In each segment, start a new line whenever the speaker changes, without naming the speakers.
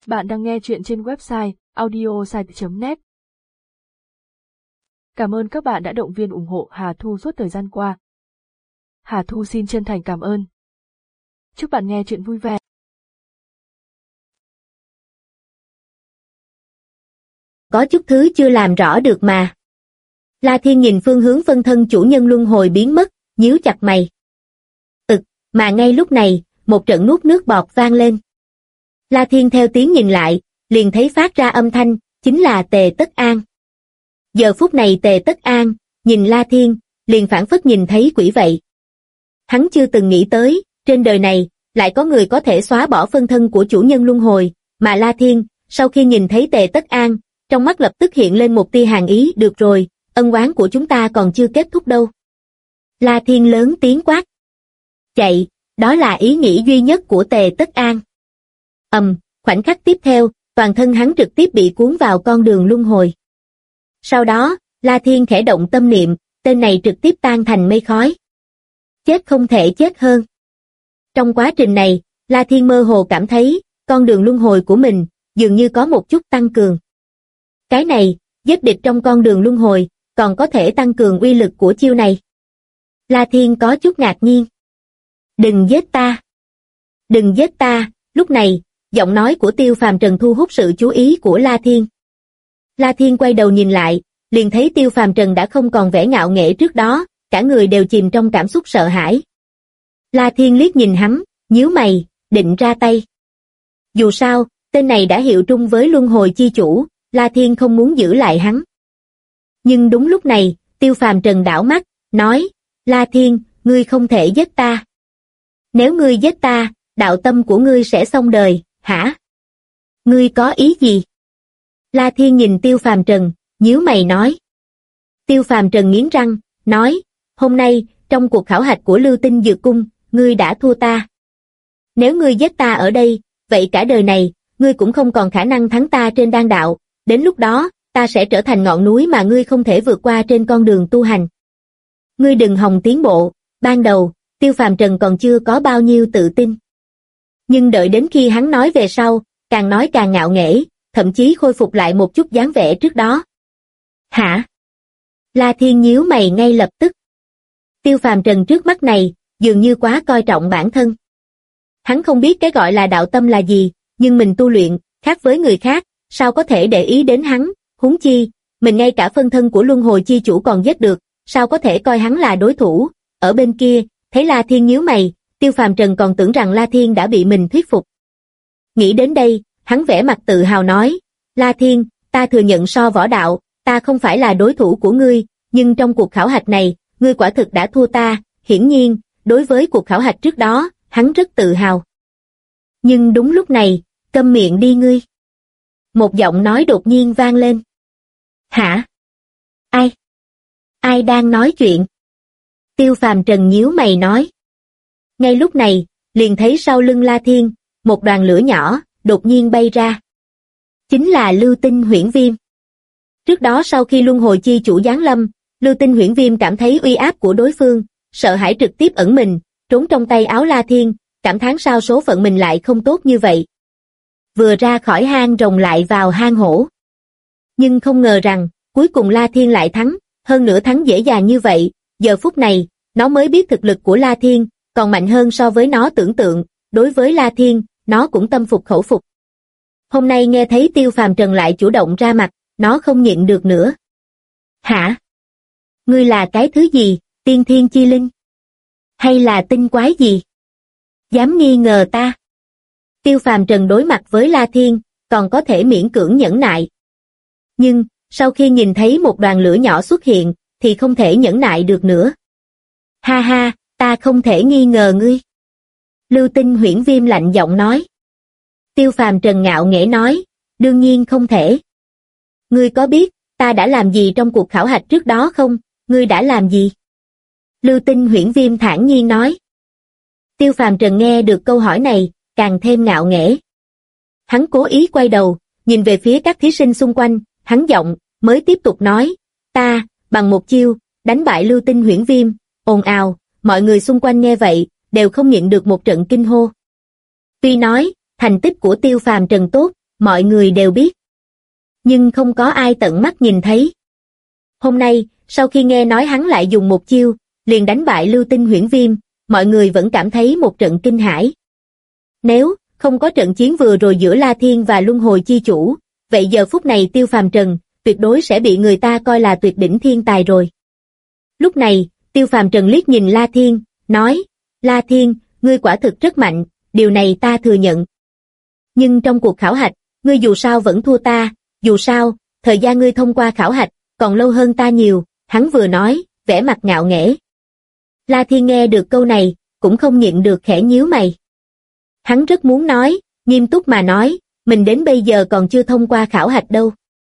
Bạn đang nghe chuyện trên website audiosite.net. Cảm ơn các bạn đã động viên ủng hộ Hà Thu suốt thời gian qua. Hà Thu xin chân thành cảm ơn. Chúc bạn nghe chuyện vui vẻ.
Có chút thứ chưa làm rõ được mà. La Thiên nhìn phương hướng phân thân chủ nhân luân hồi biến mất, nhíu chặt mày. Mà ngay lúc này, một trận nuốt nước bọt vang lên. La Thiên theo tiếng nhìn lại, liền thấy phát ra âm thanh, chính là Tề Tất An. Giờ phút này Tề Tất An, nhìn La Thiên, liền phảng phất nhìn thấy quỷ vậy. Hắn chưa từng nghĩ tới, trên đời này, lại có người có thể xóa bỏ phân thân của chủ nhân luân hồi, mà La Thiên, sau khi nhìn thấy Tề Tất An, trong mắt lập tức hiện lên một tia hàn ý, được rồi, ân oán của chúng ta còn chưa kết thúc đâu. La Thiên lớn tiếng quát. Chạy, đó là ý nghĩ duy nhất của Tề Tất An. Khoảnh khắc tiếp theo, toàn thân hắn trực tiếp bị cuốn vào con đường luân hồi. Sau đó, La Thiên khẽ động tâm niệm, tên này trực tiếp tan thành mây khói. Chết không thể chết hơn. Trong quá trình này, La Thiên mơ hồ cảm thấy, con đường luân hồi của mình, dường như có một chút tăng cường. Cái này, giết địch trong con đường luân hồi, còn có thể tăng cường uy lực của chiêu này. La Thiên có chút ngạc nhiên. Đừng giết ta. Đừng giết ta, lúc này, giọng nói của Tiêu Phàm Trần thu hút sự chú ý của La Thiên. La Thiên quay đầu nhìn lại, liền thấy Tiêu Phàm Trần đã không còn vẻ ngạo nghễ trước đó, cả người đều chìm trong cảm xúc sợ hãi. La Thiên liếc nhìn hắn, nhíu mày, định ra tay. Dù sao, tên này đã hiệu trung với luân hồi chi chủ, La Thiên không muốn giữ lại hắn. Nhưng đúng lúc này, Tiêu Phàm Trần đảo mắt, nói, La Thiên, ngươi không thể giết ta. Nếu ngươi giết ta, đạo tâm của ngươi sẽ xong đời, hả? Ngươi có ý gì? La Thiên nhìn Tiêu Phàm Trần, nhíu mày nói. Tiêu Phàm Trần nghiến răng, nói, hôm nay, trong cuộc khảo hạch của Lưu Tinh Dược Cung, ngươi đã thua ta. Nếu ngươi giết ta ở đây, vậy cả đời này, ngươi cũng không còn khả năng thắng ta trên đan đạo, đến lúc đó, ta sẽ trở thành ngọn núi mà ngươi không thể vượt qua trên con đường tu hành. Ngươi đừng hòng tiến bộ, ban đầu, Tiêu Phàm Trần còn chưa có bao nhiêu tự tin. Nhưng đợi đến khi hắn nói về sau, càng nói càng ngạo nghễ, thậm chí khôi phục lại một chút dáng vẻ trước đó. Hả? La Thiên nhíu mày ngay lập tức. Tiêu Phàm Trần trước mắt này, dường như quá coi trọng bản thân. Hắn không biết cái gọi là đạo tâm là gì, nhưng mình tu luyện, khác với người khác, sao có thể để ý đến hắn, huống chi, mình ngay cả phân thân của luân hồi chi chủ còn giết được, sao có thể coi hắn là đối thủ. Ở bên kia, thấy La Thiên nhíu mày, Tiêu Phàm Trần còn tưởng rằng La Thiên đã bị mình thuyết phục. Nghĩ đến đây, hắn vẻ mặt tự hào nói, La Thiên, ta thừa nhận so võ đạo, ta không phải là đối thủ của ngươi, nhưng trong cuộc khảo hạch này, ngươi quả thực đã thua ta, hiển nhiên, đối với cuộc khảo hạch trước đó, hắn rất tự hào. Nhưng đúng lúc này, câm miệng đi ngươi. Một giọng nói đột nhiên vang lên. Hả? Ai? Ai đang nói chuyện? Tiêu Phàm Trần nhíu mày nói. Ngay lúc này, liền thấy sau lưng La Thiên, một đoàn lửa nhỏ, đột nhiên bay ra. Chính là Lưu Tinh Huyễn Viêm. Trước đó sau khi luân hồi chi chủ giáng lâm, Lưu Tinh Huyễn Viêm cảm thấy uy áp của đối phương, sợ hãi trực tiếp ẩn mình, trốn trong tay áo La Thiên, cảm thán sao số phận mình lại không tốt như vậy. Vừa ra khỏi hang rồng lại vào hang hổ. Nhưng không ngờ rằng, cuối cùng La Thiên lại thắng, hơn nữa thắng dễ dàng như vậy, giờ phút này, nó mới biết thực lực của La Thiên, còn mạnh hơn so với nó tưởng tượng, đối với La Thiên, nó cũng tâm phục khẩu phục. Hôm nay nghe thấy Tiêu Phàm Trần lại chủ động ra mặt, nó không nhịn được nữa. Hả? Ngươi là cái thứ gì, tiên thiên chi linh? Hay là tinh quái gì? Dám nghi ngờ ta? Tiêu Phàm Trần đối mặt với La Thiên, còn có thể miễn cưỡng nhẫn nại. Nhưng, sau khi nhìn thấy một đoàn lửa nhỏ xuất hiện, thì không thể nhẫn nại được nữa. Ha ha, ta không thể nghi ngờ ngươi. Lưu Tinh Huyễn Viêm lạnh giọng nói. Tiêu Phàm Trần ngạo nghễ nói, đương nhiên không thể. Ngươi có biết, ta đã làm gì trong cuộc khảo hạch trước đó không? Ngươi đã làm gì? Lưu Tinh Huyễn Viêm thản nhiên nói. Tiêu Phàm Trần nghe được câu hỏi này, càng thêm ngạo nghễ. Hắn cố ý quay đầu, nhìn về phía các thí sinh xung quanh, hắn giọng, mới tiếp tục nói, ta, bằng một chiêu, đánh bại Lưu Tinh Huyễn Viêm, ồn ào, mọi người xung quanh nghe vậy, đều không nhịn được một trận kinh hô. Tuy nói, thành tích của Tiêu Phàm Trần tốt, mọi người đều biết. Nhưng không có ai tận mắt nhìn thấy. Hôm nay, sau khi nghe nói hắn lại dùng một chiêu, liền đánh bại Lưu Tinh Huyễn Viêm, mọi người vẫn cảm thấy một trận kinh hãi. Nếu không có trận chiến vừa rồi giữa La Thiên và Luân Hồi Chi Chủ, vậy giờ phút này Tiêu Phàm Trần tuyệt đối sẽ bị người ta coi là tuyệt đỉnh thiên tài rồi. Lúc này, Tiêu Phàm Trần liếc nhìn La Thiên, nói, La Thiên, ngươi quả thực rất mạnh, điều này ta thừa nhận. Nhưng trong cuộc khảo hạch, ngươi dù sao vẫn thua ta, dù sao, thời gian ngươi thông qua khảo hạch, còn lâu hơn ta nhiều, hắn vừa nói, vẻ mặt ngạo nghễ. La Thiên nghe được câu này, cũng không nhịn được khẽ nhíu mày. Hắn rất muốn nói, nghiêm túc mà nói, mình đến bây giờ còn chưa thông qua khảo hạch đâu.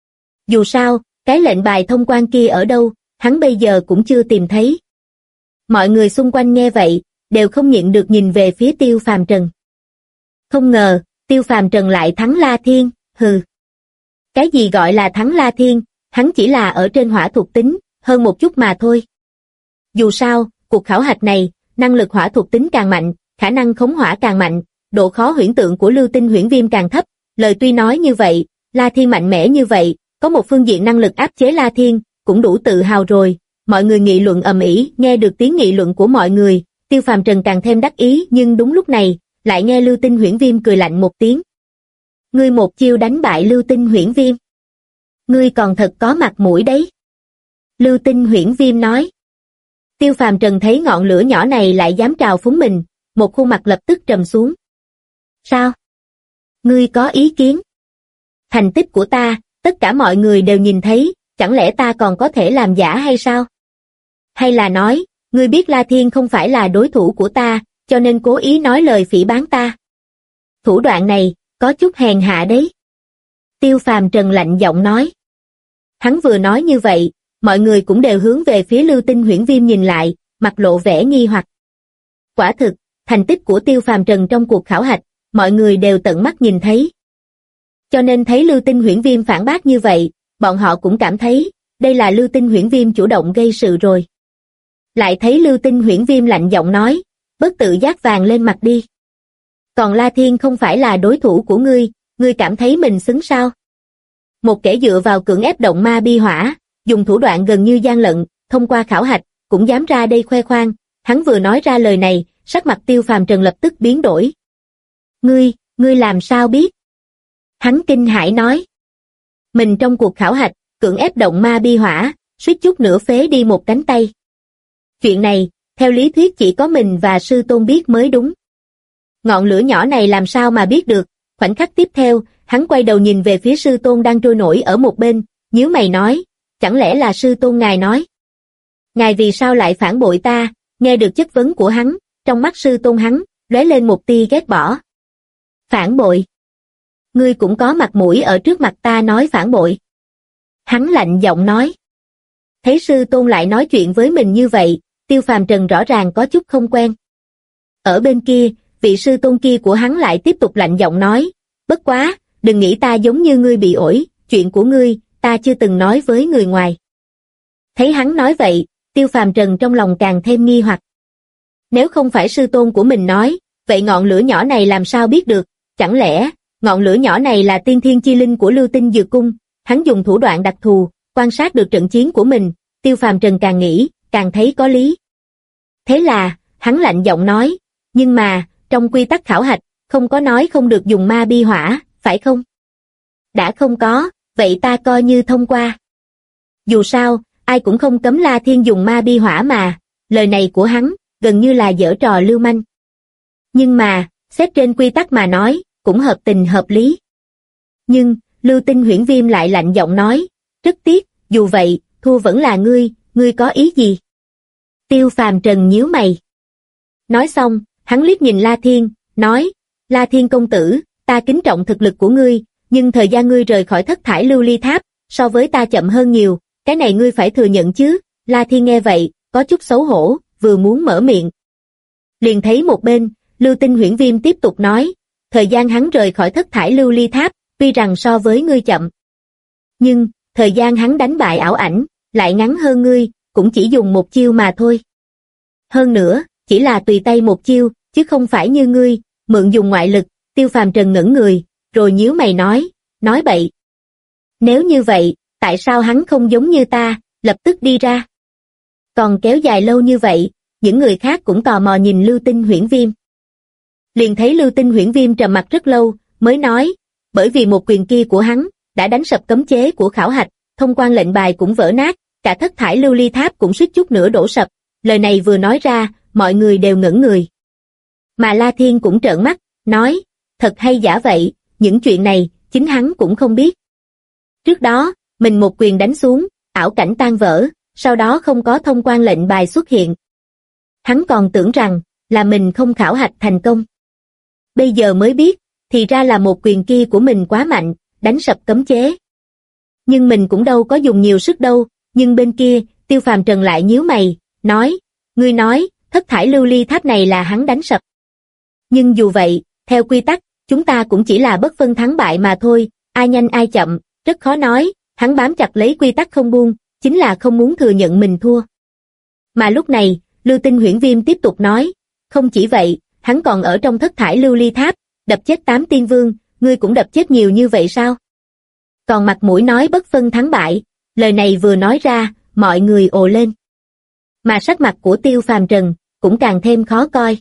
Dù sao, cái lệnh bài thông quan kia ở đâu, hắn bây giờ cũng chưa tìm thấy. Mọi người xung quanh nghe vậy, đều không nhịn được nhìn về phía Tiêu Phàm Trần. Không ngờ, Tiêu Phàm Trần lại thắng La Thiên, hừ. Cái gì gọi là thắng La Thiên, hắn chỉ là ở trên hỏa thuộc tính, hơn một chút mà thôi. Dù sao, cuộc khảo hạch này, năng lực hỏa thuộc tính càng mạnh, khả năng khống hỏa càng mạnh, độ khó huyễn tượng của Lưu Tinh Huyễn Viêm càng thấp, lời tuy nói như vậy, La Thiên mạnh mẽ như vậy, có một phương diện năng lực áp chế La Thiên, cũng đủ tự hào rồi. Mọi người nghị luận ầm ĩ, nghe được tiếng nghị luận của mọi người, Tiêu Phàm Trần càng thêm đắc ý, nhưng đúng lúc này, lại nghe Lưu Tinh Huyễn Viêm cười lạnh một tiếng. Ngươi một chiêu đánh bại Lưu Tinh Huyễn Viêm. Ngươi còn thật có mặt mũi đấy. Lưu Tinh Huyễn Viêm nói. Tiêu Phàm Trần thấy ngọn lửa nhỏ này lại dám trào phúng mình, một khuôn mặt lập tức trầm xuống. Sao? Ngươi có ý kiến? Thành tích của ta, tất cả mọi người đều nhìn thấy, chẳng lẽ ta còn có thể làm giả hay sao? Hay là nói, ngươi biết La Thiên không phải là đối thủ của ta, cho nên cố ý nói lời phỉ báng ta? Thủ đoạn này, có chút hèn hạ đấy. Tiêu Phàm Trần lạnh giọng nói. Hắn vừa nói như vậy, mọi người cũng đều hướng về phía Lưu Tinh Huyễn Viêm nhìn lại, mặt lộ vẻ nghi hoặc. Quả thực, thành tích của Tiêu Phàm Trần trong cuộc khảo hạch, mọi người đều tận mắt nhìn thấy. Cho nên thấy Lưu Tinh Huyễn Viêm phản bác như vậy, bọn họ cũng cảm thấy, đây là Lưu Tinh Huyễn Viêm chủ động gây sự rồi. Lại thấy Lưu Tinh Huyễn Viêm lạnh giọng nói, bất tự giác vàng lên mặt đi. Còn La Thiên không phải là đối thủ của ngươi cảm thấy mình xứng sao? Một kẻ dựa vào cưỡng ép động ma bi hỏa, dùng thủ đoạn gần như gian lận, thông qua khảo hạch, cũng dám ra đây khoe khoang. Hắn vừa nói ra lời này, sắc mặt Tiêu Phàm Trần lập tức biến đổi. Ngươi làm sao biết? Hắn kinh hãi nói. Mình trong cuộc khảo hạch, cưỡng ép động ma bi hỏa, suýt chút nữa phế đi một cánh tay. Chuyện này, theo lý thuyết chỉ có mình và sư tôn biết mới đúng. Ngọn lửa nhỏ này làm sao mà biết được? Khoảnh khắc tiếp theo, hắn quay đầu nhìn về phía sư tôn đang trôi nổi ở một bên, nhíu mày nói, chẳng lẽ là sư tôn ngài nói? Ngài vì sao lại phản bội ta? Nghe được chất vấn của hắn, trong mắt sư tôn hắn, lóe lên một tia ghét bỏ. Phản bội? Ngươi cũng có mặt mũi ở trước mặt ta nói phản bội. Hắn lạnh giọng nói. Thấy sư tôn lại nói chuyện với mình như vậy, Tiêu Phàm Trần rõ ràng có chút không quen. Ở bên kia, vị sư tôn kia của hắn lại tiếp tục lạnh giọng nói, bất quá, đừng nghĩ ta giống như ngươi bị ổi, chuyện của ngươi, ta chưa từng nói với người ngoài. Thấy hắn nói vậy, Tiêu Phàm Trần trong lòng càng thêm nghi hoặc. Nếu không phải sư tôn của mình nói, vậy ngọn lửa nhỏ này làm sao biết được, chẳng lẽ, ngọn lửa nhỏ này là tiên thiên chi linh của Lưu Tinh Dược Cung, hắn dùng thủ đoạn đặc thù, quan sát được trận chiến của mình, Tiêu Phàm Trần càng nghĩ, càng thấy có lý. Thế là, hắn lạnh giọng nói, nhưng mà, trong quy tắc khảo hạch, không có nói không được dùng ma bi hỏa, phải không? Đã không có, vậy ta coi như thông qua. Dù sao, ai cũng không cấm La Thiên dùng ma bi hỏa mà, lời này của hắn, gần như là giở trò lưu manh. Nhưng mà, xét trên quy tắc mà nói, cũng hợp tình hợp lý. Nhưng, Lưu Tinh Huyễn Viêm lại lạnh giọng nói, rất tiếc, dù vậy, thua vẫn là ngươi có ý gì? Tiêu Phàm Trần nhíu mày. Nói xong, hắn liếc nhìn La Thiên, nói, La Thiên công tử, ta kính trọng thực lực của ngươi, nhưng thời gian ngươi rời khỏi thất thải lưu ly tháp, so với ta chậm hơn nhiều, cái này ngươi phải thừa nhận chứ. La Thiên nghe vậy, có chút xấu hổ, vừa muốn mở miệng. Liền thấy một bên, Lưu Tinh Huyễn Viêm tiếp tục nói, thời gian hắn rời khỏi thất thải lưu ly tháp, tuy rằng so với ngươi chậm. Nhưng, thời gian hắn đánh bại ảo ảnh, lại ngắn hơn ngươi, cũng chỉ dùng một chiêu mà thôi. Hơn nữa, chỉ là tùy tay một chiêu, chứ không phải như ngươi, mượn dùng ngoại lực. Tiêu Phàm Trần ngẩn người, rồi nhíu mày nói bậy. Nếu như vậy, tại sao hắn không giống như ta, lập tức đi ra? Còn kéo dài lâu như vậy, những người khác cũng tò mò nhìn Lưu Tinh Huyễn Viêm. Liền thấy Lưu Tinh Huyễn Viêm trầm mặc rất lâu, mới nói, bởi vì một quyền kia của hắn, đã đánh sập cấm chế của khảo hạch, thông quan lệnh bài cũng vỡ nát, cả thất thải lưu ly tháp cũng suýt chút nữa đổ sập. Lời này vừa nói ra, mọi người đều ngẩn người. Mà La Thiên cũng trợn mắt, nói, thật hay giả vậy, những chuyện này, chính hắn cũng không biết. Trước đó, mình một quyền đánh xuống, ảo cảnh tan vỡ, sau đó không có thông quan lệnh bài xuất hiện. Hắn còn tưởng rằng, là mình không khảo hạch thành công. Bây giờ mới biết, thì ra là một quyền kia của mình quá mạnh, đánh sập cấm chế. Nhưng mình cũng đâu có dùng nhiều sức đâu, nhưng bên kia, Tiêu Phàm Trần lại nhíu mày, nói, ngươi nói, thất thải lưu ly tháp này là hắn đánh sập. Nhưng dù vậy, theo quy tắc, chúng ta cũng chỉ là bất phân thắng bại mà thôi, ai nhanh ai chậm, rất khó nói, hắn bám chặt lấy quy tắc không buông, chính là không muốn thừa nhận mình thua. Mà lúc này, Lưu Tinh Huyễn Viêm tiếp tục nói, không chỉ vậy, hắn còn ở trong thất thải lưu ly tháp, đập chết 8 tiên vương, ngươi cũng đập chết nhiều như vậy sao? Còn mặt mũi nói bất phân thắng bại, lời này vừa nói ra, mọi người ồ lên. Mà sắc mặt của Tiêu Phàm Trần, cũng càng thêm khó coi.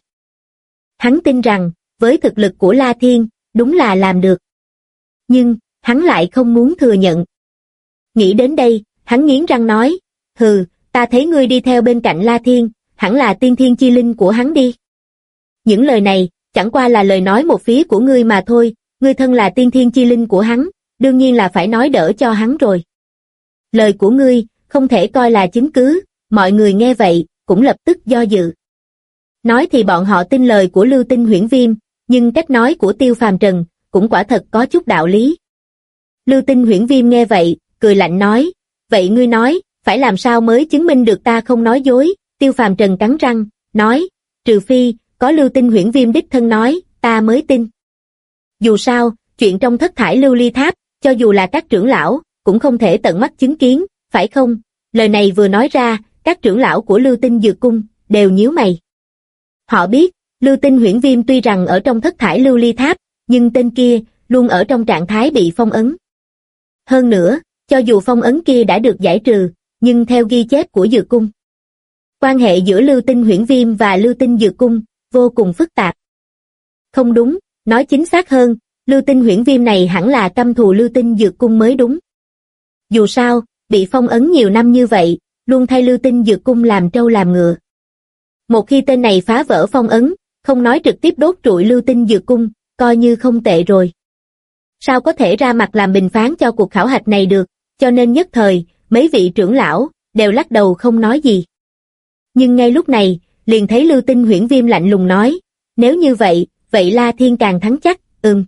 Hắn tin rằng, với thực lực của La Thiên, đúng là làm được. Nhưng, hắn lại không muốn thừa nhận. Nghĩ đến đây, hắn nghiến răng nói, hừ, ta thấy ngươi đi theo bên cạnh La Thiên, hẳn là tiên thiên chi linh của hắn đi. Những lời này, chẳng qua là lời nói một phía của ngươi mà thôi, ngươi thân là tiên thiên chi linh của hắn, đương nhiên là phải nói đỡ cho hắn rồi. Lời của ngươi, không thể coi là chứng cứ, mọi người nghe vậy, cũng lập tức do dự. Nói thì bọn họ tin lời của Lưu Tinh Huyễn Viêm, nhưng cách nói của Tiêu Phàm Trần, cũng quả thật có chút đạo lý. Lưu Tinh Huyễn Viêm nghe vậy, cười lạnh nói, vậy ngươi nói, phải làm sao mới chứng minh được ta không nói dối? Tiêu Phàm Trần cắn răng, nói, trừ phi, có Lưu Tinh Huyễn Viêm đích thân nói, ta mới tin. Dù sao, chuyện trong thất thải lưu ly tháp, cho dù là các trưởng lão, cũng không thể tận mắt chứng kiến, phải không? Lời này vừa nói ra, các trưởng lão của Lưu Tinh Dược Cung, đều nhíu mày. Họ biết, Lưu Tinh Huyễn Viêm tuy rằng ở trong thất thải lưu ly tháp, nhưng tên kia, luôn ở trong trạng thái bị phong ấn. Hơn nữa, cho dù phong ấn kia đã được giải trừ, nhưng theo ghi chép của Dược Cung, quan hệ giữa Lưu Tinh Huyễn Viêm và Lưu Tinh Dược Cung, vô cùng phức tạp. Không đúng, nói chính xác hơn, Lưu Tinh Huyễn Viêm này hẳn là căm thù Lưu Tinh Dược Cung mới đúng. Dù sao, bị phong ấn nhiều năm như vậy, luôn thay Lưu Tinh Dược Cung làm trâu làm ngựa. Một khi tên này phá vỡ phong ấn, không nói trực tiếp đốt trụi Lưu Tinh Dược Cung, coi như không tệ rồi. Sao có thể ra mặt làm bình phán cho cuộc khảo hạch này được, cho nên nhất thời, mấy vị trưởng lão, đều lắc đầu không nói gì. Nhưng ngay lúc này, liền thấy Lưu Tinh Huyễn Viêm lạnh lùng nói, nếu như vậy, vậy La Thiên càng thắng chắc,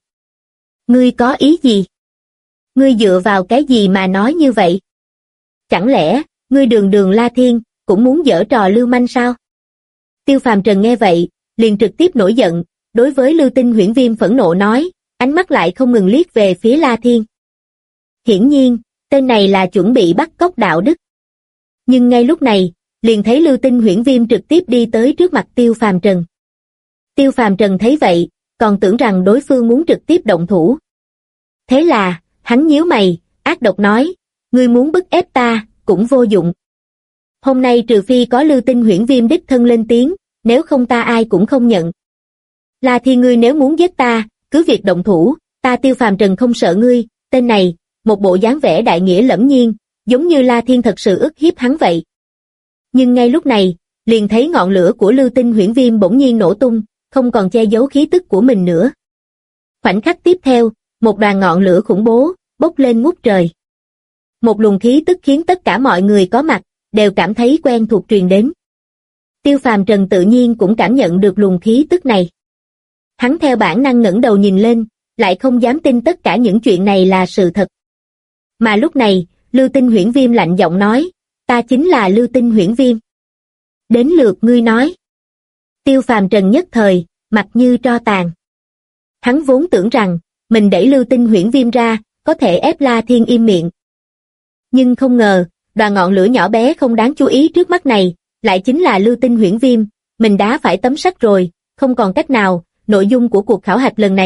Ngươi có ý gì? Ngươi dựa vào cái gì mà nói như vậy? Chẳng lẽ, ngươi đường đường La Thiên, cũng muốn giở trò lưu manh sao? Tiêu Phàm Trần nghe vậy, liền trực tiếp nổi giận, đối với Lưu Tinh Huyễn Viêm phẫn nộ nói, ánh mắt lại không ngừng liếc về phía La Thiên. Hiển nhiên, tên này là chuẩn bị bắt cóc đạo đức. Nhưng ngay lúc này, liền thấy Lưu Tinh Huyễn Viêm trực tiếp đi tới trước mặt Tiêu Phàm Trần. Tiêu Phàm Trần thấy vậy, còn tưởng rằng đối phương muốn trực tiếp động thủ. Thế là, hắn nhíu mày, ác độc nói, ngươi muốn bức ép ta, cũng vô dụng. Hôm nay trừ phi có Lưu Tinh Huyễn Viêm đích thân lên tiếng, nếu không ta ai cũng không nhận. La Thiên ngươi nếu muốn giết ta, cứ việc động thủ, ta Tiêu Phàm Trần không sợ ngươi, tên này, một bộ dáng vẻ đại nghĩa lẫm nhiên, giống như La Thiên thật sự ức hiếp hắn vậy. Nhưng ngay lúc này, liền thấy ngọn lửa của Lưu Tinh Huyễn Viêm bỗng nhiên nổ tung, không còn che giấu khí tức của mình nữa. Khoảnh khắc tiếp theo, một đoàn ngọn lửa khủng bố, bốc lên ngút trời. Một luồng khí tức khiến tất cả mọi người có mặt, đều cảm thấy quen thuộc truyền đến. Tiêu Phàm Trần tự nhiên cũng cảm nhận được luồng khí tức này. Hắn theo bản năng ngẩng đầu nhìn lên, lại không dám tin tất cả những chuyện này là sự thật. Mà lúc này, Lưu Tinh Huyễn Viêm lạnh giọng nói, ta chính là Lưu Tinh Huyễn Viêm. Đến lượt ngươi nói. Tiêu Phàm Trần nhất thời, mặt như tro tàn. Hắn vốn tưởng rằng, mình đẩy Lưu Tinh Huyễn Viêm ra, có thể ép La Thiên im miệng. Nhưng không ngờ, đoàn ngọn lửa nhỏ bé không đáng chú ý trước mắt này, lại chính là Lưu Tinh Huyễn Viêm, mình đã phải tấm sắt rồi, không còn cách nào, nội dung của cuộc khảo hạch lần này,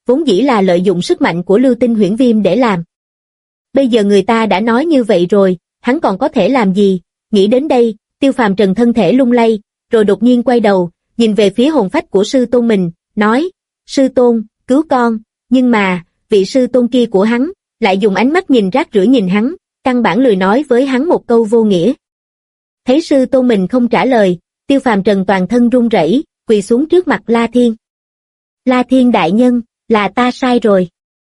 vốn dĩ là lợi dụng sức mạnh của Lưu Tinh Huyễn Viêm để làm. Bây giờ người ta đã nói như vậy rồi, hắn còn có thể làm gì? Nghĩ đến đây, Tiêu Phàm Trần thân thể lung lay, rồi đột nhiên quay đầu, nhìn về phía hồn phách của sư tôn mình, nói, sư tôn, cứu con, nhưng mà, vị sư tôn kia của hắn, lại dùng ánh mắt nhìn rác rưởi nhìn hắn, căn bản lười nói với hắn một câu vô nghĩa. Thấy sư tôn mình không trả lời, Tiêu Phàm Trần toàn thân run rẩy, quỳ xuống trước mặt La Thiên. La Thiên đại nhân, là ta sai rồi.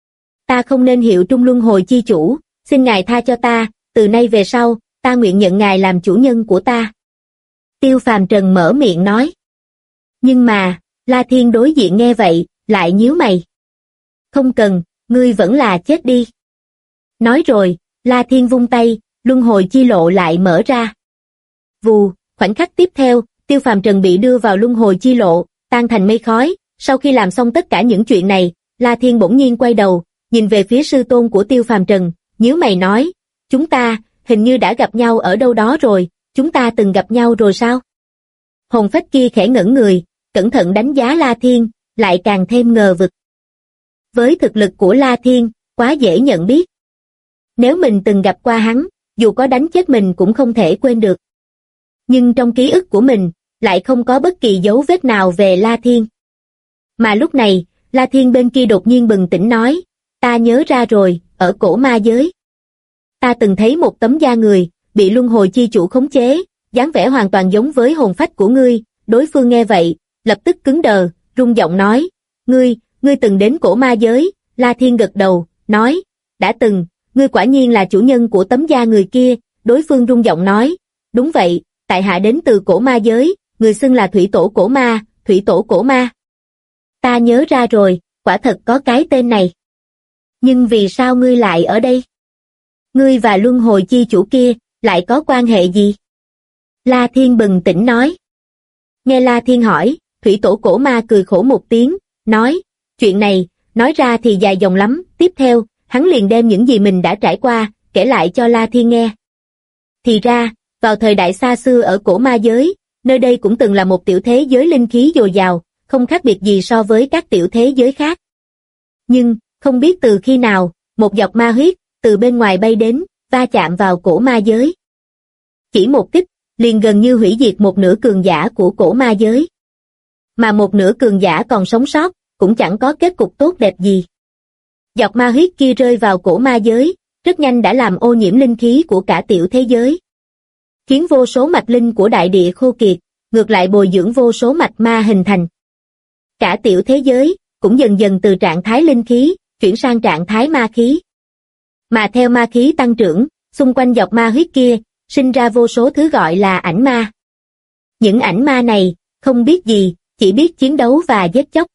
Ta không nên hiệu trung luân hồi chi chủ, xin ngài tha cho ta, từ nay về sau, ta nguyện nhận ngài làm chủ nhân của ta. Tiêu Phàm Trần mở miệng nói. Nhưng mà, La Thiên đối diện nghe vậy, lại nhíu mày. Không cần, ngươi vẫn là chết đi. Nói rồi, La Thiên vung tay, luân hồi chi lộ lại mở ra. Vù, khoảnh khắc tiếp theo, Tiêu Phàm Trần bị đưa vào luân hồi chi lộ, tan thành mây khói. Sau khi làm xong tất cả những chuyện này, La Thiên bỗng nhiên quay đầu, nhìn về phía sư tôn của Tiêu Phàm Trần, nhíu mày nói, chúng ta, hình như đã gặp nhau ở đâu đó rồi, chúng ta từng gặp nhau rồi sao? Hồn phách kia khẽ ngẩng người, cẩn thận đánh giá La Thiên, lại càng thêm ngờ vực. Với thực lực của La Thiên, quá dễ nhận biết. Nếu mình từng gặp qua hắn, dù có đánh chết mình cũng không thể quên được. Nhưng trong ký ức của mình, lại không có bất kỳ dấu vết nào về La Thiên. Mà lúc này, La Thiên bên kia đột nhiên bừng tỉnh nói, ta nhớ ra rồi, ở cổ ma giới. Ta từng thấy một tấm da người, bị luân hồi chi chủ khống chế, dáng vẻ hoàn toàn giống với hồn phách của ngươi. Đối phương nghe vậy, lập tức cứng đờ, run giọng nói, ngươi từng đến cổ ma giới. La Thiên gật đầu, nói, đã từng, ngươi quả nhiên là chủ nhân của tấm da người kia. Đối phương run giọng nói, đúng vậy, tại hạ đến từ cổ ma giới, người xưng là thủy tổ cổ ma, thủy tổ cổ ma. Ta nhớ ra rồi, quả thật có cái tên này. Nhưng vì sao ngươi lại ở đây? Ngươi và luân hồi chi chủ kia, lại có quan hệ gì? La Thiên bừng tỉnh nói. Nghe La Thiên hỏi, thủy tổ cổ ma cười khổ một tiếng, nói, chuyện này, nói ra thì dài dòng lắm. Tiếp theo, hắn liền đem những gì mình đã trải qua, kể lại cho La Thiên nghe. Thì ra, vào thời đại xa xưa ở cổ ma giới, nơi đây cũng từng là một tiểu thế giới linh khí dồi dào, không khác biệt gì so với các tiểu thế giới khác. Nhưng, không biết từ khi nào, một giọt ma huyết, từ bên ngoài bay đến, va chạm vào cổ ma giới. Chỉ một kích, liền gần như hủy diệt một nửa cường giả của cổ ma giới. Mà một nửa cường giả còn sống sót, cũng chẳng có kết cục tốt đẹp gì. Giọt ma huyết kia rơi vào cổ ma giới, rất nhanh đã làm ô nhiễm linh khí của cả tiểu thế giới. Khiến vô số mạch linh của đại địa khô kiệt, ngược lại bồi dưỡng vô số mạch ma hình thành. Cả tiểu thế giới, cũng dần dần từ trạng thái linh khí, chuyển sang trạng thái ma khí. Mà theo ma khí tăng trưởng, xung quanh giọt ma huyết kia, sinh ra vô số thứ gọi là ảnh ma. Những ảnh ma này, không biết gì, chỉ biết chiến đấu và giết chóc.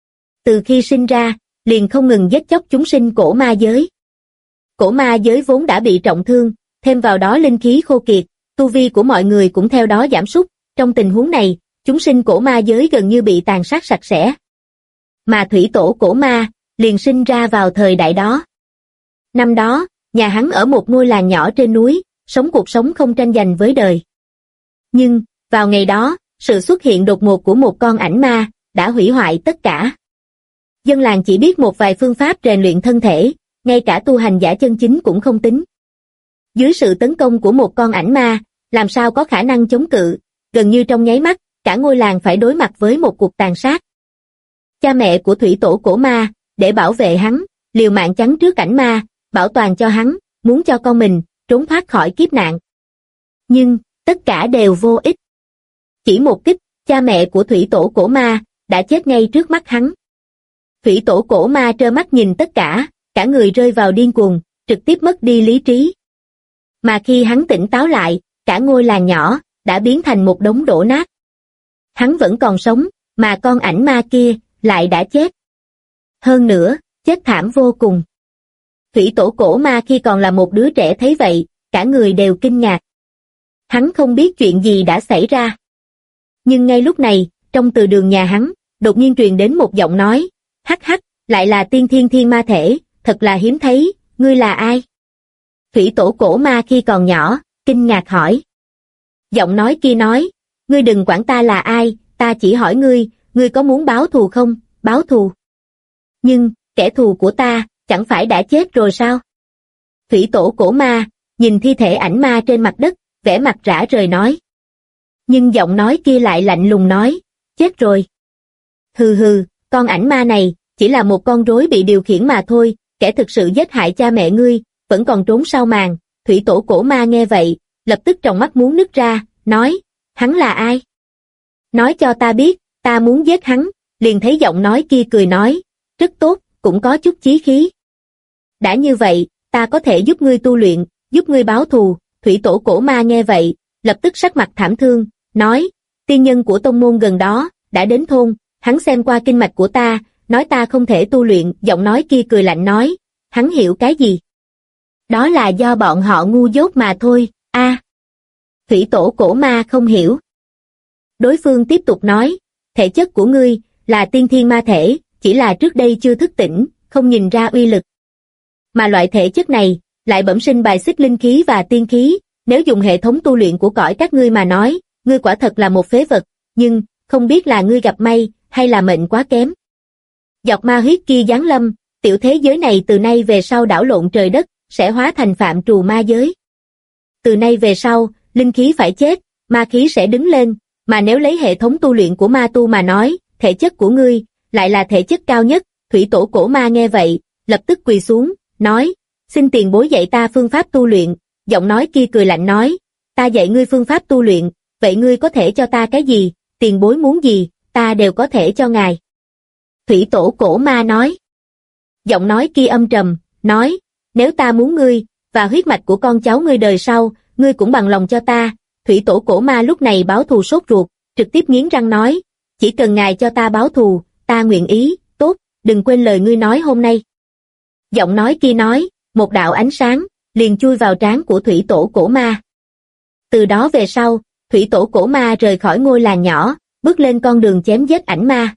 Từ khi sinh ra, liền không ngừng giết chóc chúng sinh cổ ma giới. Cổ ma giới vốn đã bị trọng thương, thêm vào đó linh khí khô kiệt, tu vi của mọi người cũng theo đó giảm sút. Trong tình huống này, chúng sinh cổ ma giới gần như bị tàn sát sạch sẽ. Mà thủy tổ cổ ma, liền sinh ra vào thời đại đó. Năm đó, nhà hắn ở một ngôi làng nhỏ trên núi, sống cuộc sống không tranh giành với đời. Nhưng, vào ngày đó, sự xuất hiện đột ngột của một con ảnh ma, đã hủy hoại tất cả. Dân làng chỉ biết một vài phương pháp rèn luyện thân thể, ngay cả tu hành giả chân chính cũng không tính. Dưới sự tấn công của một con ảnh ma, làm sao có khả năng chống cự, gần như trong nháy mắt, cả ngôi làng phải đối mặt với một cuộc tàn sát. Cha mẹ của thủy tổ cổ ma, để bảo vệ hắn, liều mạng chắn trước ảnh ma, bảo toàn cho hắn, muốn cho con mình trốn thoát khỏi kiếp nạn. Nhưng, tất cả đều vô ích. Chỉ một kích, cha mẹ của thủy tổ cổ ma, đã chết ngay trước mắt hắn. Thủy tổ cổ ma trơ mắt nhìn tất cả người rơi vào điên cuồng, trực tiếp mất đi lý trí. Mà khi hắn tỉnh táo lại, cả ngôi làng nhỏ, đã biến thành một đống đổ nát. Hắn vẫn còn sống, mà con ảnh ma kia, lại đã chết. Hơn nữa, chết thảm vô cùng. Thủy tổ cổ ma khi còn là một đứa trẻ thấy vậy, cả người đều kinh ngạc. Hắn không biết chuyện gì đã xảy ra. Nhưng ngay lúc này, trong từ đường nhà hắn, đột nhiên truyền đến một giọng nói, hắc hắc, lại là tiên thiên thiên ma thể, thật là hiếm thấy, ngươi là ai? Thủy tổ cổ ma khi còn nhỏ, kinh ngạc hỏi. Giọng nói kia nói, ngươi đừng quản ta là ai, ta chỉ hỏi ngươi, ngươi có muốn báo thù không, báo thù. Nhưng, kẻ thù của ta, chẳng phải đã chết rồi sao? Thủy tổ cổ ma, nhìn thi thể ảnh ma trên mặt đất, vẻ mặt rã rời nói. Nhưng giọng nói kia lại lạnh lùng nói, chết rồi. Hừ hừ, con ảnh ma này, chỉ là một con rối bị điều khiển mà thôi, kẻ thực sự giết hại cha mẹ ngươi, vẫn còn trốn sau màn. Thủy tổ cổ ma nghe vậy, lập tức tròng mắt muốn nứt ra, nói, hắn là ai? Nói cho ta biết, ta muốn giết hắn. Liền thấy giọng nói kia cười nói, rất tốt, cũng có chút chí khí. Đã như vậy, ta có thể giúp ngươi tu luyện, giúp ngươi báo thù. Thủy tổ cổ ma nghe vậy, lập tức sắc mặt thảm thương, nói, tiên nhân của tông môn gần đó, đã đến thôn, hắn xem qua kinh mạch của ta, nói ta không thể tu luyện. Giọng nói kia cười lạnh nói, hắn hiểu cái gì? Đó là do bọn họ ngu dốt mà thôi, Thủy tổ cổ ma không hiểu. Đối phương tiếp tục nói, thể chất của ngươi, là tiên thiên ma thể, chỉ là trước đây chưa thức tỉnh, không nhìn ra uy lực. Mà loại thể chất này, lại bẩm sinh bài xích linh khí và tiên khí, nếu dùng hệ thống tu luyện của cõi các ngươi mà nói, ngươi quả thật là một phế vật, nhưng, không biết là ngươi gặp may, hay là mệnh quá kém. Giọt ma huyết kia giáng lâm, tiểu thế giới này từ nay về sau đảo lộn trời đất, sẽ hóa thành phạm trù ma giới. Từ nay về sau, linh khí phải chết, ma khí sẽ đứng lên, mà nếu lấy hệ thống tu luyện của ma tu mà nói, thể chất của ngươi, lại là thể chất cao nhất. Thủy tổ cổ ma nghe vậy, lập tức quỳ xuống, nói, xin tiền bối dạy ta phương pháp tu luyện. Giọng nói kia cười lạnh nói, ta dạy ngươi phương pháp tu luyện, vậy ngươi có thể cho ta cái gì? Tiền bối muốn gì, ta đều có thể cho ngài. Thủy tổ cổ ma nói. Giọng nói kia âm trầm, nói, nếu ta muốn ngươi, và huyết mạch của con cháu ngươi đời sau, ngươi cũng bằng lòng cho ta. Thủy tổ cổ ma lúc này báo thù sốt ruột, trực tiếp nghiến răng nói, chỉ cần ngài cho ta báo thù, ta nguyện ý, tốt, đừng quên lời ngươi nói hôm nay. Giọng nói kia nói, một đạo ánh sáng, liền chui vào trán của thủy tổ cổ ma. Từ đó về sau, thủy tổ cổ ma rời khỏi ngôi làng nhỏ, bước lên con đường chém giết ảnh ma.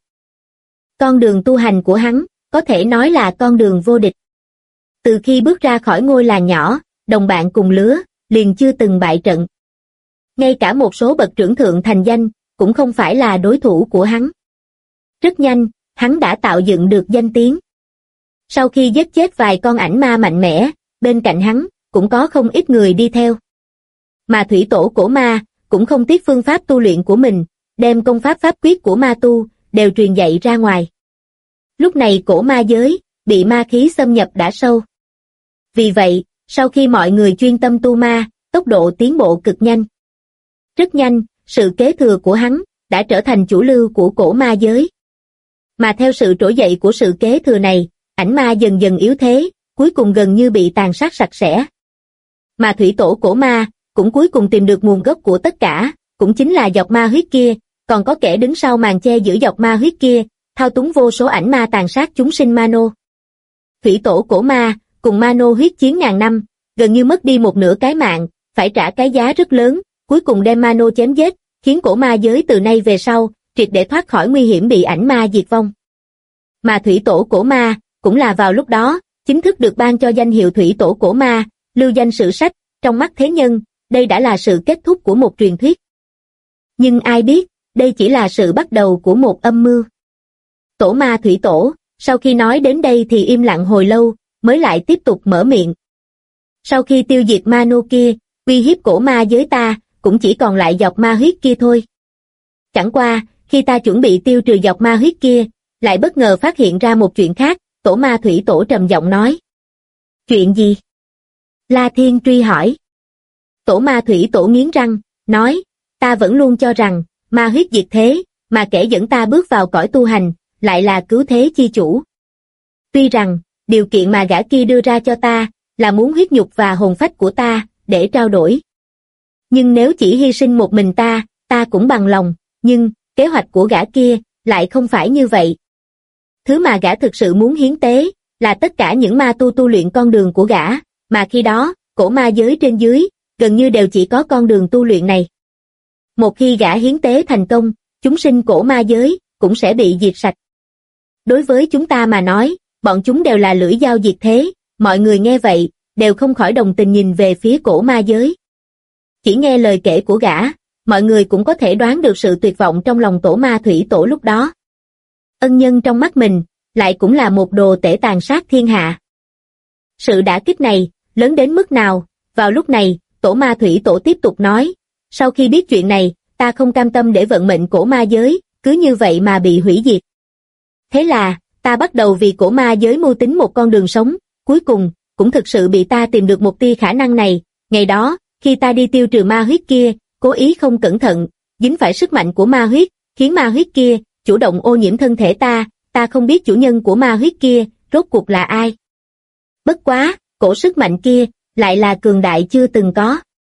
Con đường tu hành của hắn, có thể nói là con đường vô địch. Từ khi bước ra khỏi ngôi làng nhỏ, đồng bạn cùng lứa, liền chưa từng bại trận. Ngay cả một số bậc trưởng thượng thành danh, cũng không phải là đối thủ của hắn. Rất nhanh, hắn đã tạo dựng được danh tiếng. Sau khi giết chết vài con ảnh ma mạnh mẽ, bên cạnh hắn, cũng có không ít người đi theo. Mà thủy tổ cổ ma, cũng không tiếc phương pháp tu luyện của mình, đem công pháp pháp quyết của ma tu, đều truyền dạy ra ngoài. Lúc này cổ ma giới, bị ma khí xâm nhập đã sâu. Vì vậy, sau khi mọi người chuyên tâm tu ma, tốc độ tiến bộ cực nhanh. Rất nhanh, sự kế thừa của hắn, đã trở thành chủ lưu của cổ ma giới. Mà theo sự trỗi dậy của sự kế thừa này, ảnh ma dần dần yếu thế, cuối cùng gần như bị tàn sát sạch sẽ. Mà thủy tổ cổ ma, cũng cuối cùng tìm được nguồn gốc của tất cả, cũng chính là giọt ma huyết kia, còn có kẻ đứng sau màn che giữ giọt ma huyết kia, thao túng vô số ảnh ma tàn sát chúng sinh Mano. Thủy tổ cổ ma, cùng Mano huyết chiến ngàn năm, gần như mất đi một nửa cái mạng, phải trả cái giá rất lớn, cuối cùng đem Mano chém giết, khiến cổ ma giới từ nay về sau, triệt để thoát khỏi nguy hiểm bị ảnh ma diệt vong. Mà thủy tổ cổ ma, cũng là vào lúc đó, chính thức được ban cho danh hiệu thủy tổ cổ ma, lưu danh sử sách, trong mắt thế nhân, đây đã là sự kết thúc của một truyền thuyết. Nhưng ai biết, đây chỉ là sự bắt đầu của một âm mưu. Tổ ma thủy tổ, sau khi nói đến đây thì im lặng hồi lâu, mới lại tiếp tục mở miệng. Sau khi tiêu diệt Mano kia, uy hiếp cổ ma giới ta, cũng chỉ còn lại giọt ma huyết kia thôi. Chẳng qua, khi ta chuẩn bị tiêu trừ giọt ma huyết kia, lại bất ngờ phát hiện ra một chuyện khác, tổ ma thủy tổ trầm giọng nói. Chuyện gì? La Thiên truy hỏi. Tổ ma thủy tổ nghiến răng, nói, ta vẫn luôn cho rằng, ma huyết diệt thế, mà kẻ dẫn ta bước vào cõi tu hành, lại là cứu thế chi chủ. Tuy rằng, điều kiện mà gã kia đưa ra cho ta, là muốn huyết nhục và hồn phách của ta, để trao đổi. Nhưng nếu chỉ hy sinh một mình ta cũng bằng lòng, nhưng, kế hoạch của gã kia, lại không phải như vậy. Thứ mà gã thực sự muốn hiến tế, là tất cả những ma tu luyện con đường của gã, mà khi đó, cổ ma giới trên dưới, gần như đều chỉ có con đường tu luyện này. Một khi gã hiến tế thành công, chúng sinh cổ ma giới, cũng sẽ bị diệt sạch. Đối với chúng ta mà nói, bọn chúng đều là lưỡi dao diệt thế, mọi người nghe vậy, đều không khỏi đồng tình nhìn về phía cổ ma giới. Chỉ nghe lời kể của gã, mọi người cũng có thể đoán được sự tuyệt vọng trong lòng tổ ma thủy tổ lúc đó. Ân nhân trong mắt mình, lại cũng là một đồ tể tàn sát thiên hạ. Sự đả kích này, lớn đến mức nào? Vào lúc này, Tổ Ma Thủy Tổ tiếp tục nói, sau khi biết chuyện này, ta không cam tâm để vận mệnh cổ ma giới, cứ như vậy mà bị hủy diệt. Thế là, ta bắt đầu vì cổ ma giới mưu tính một con đường sống, cuối cùng, cũng thực sự bị ta tìm được một tia khả năng này. Ngày đó, khi ta đi tiêu trừ ma huyết kia, cố ý không cẩn thận, dính phải sức mạnh của ma huyết, khiến ma huyết kia chủ động ô nhiễm thân thể ta không biết chủ nhân của ma huyết kia, rốt cuộc là ai. Bất quá, cổ sức mạnh kia, lại là cường đại chưa từng có.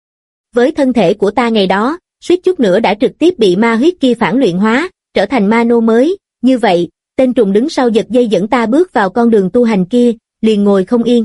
Với thân thể của ta ngày đó, suýt chút nữa đã trực tiếp bị ma huyết kia phản luyện hóa, trở thành ma nô mới, như vậy, tên trùng đứng sau giật dây dẫn ta bước vào con đường tu hành kia, liền ngồi không yên.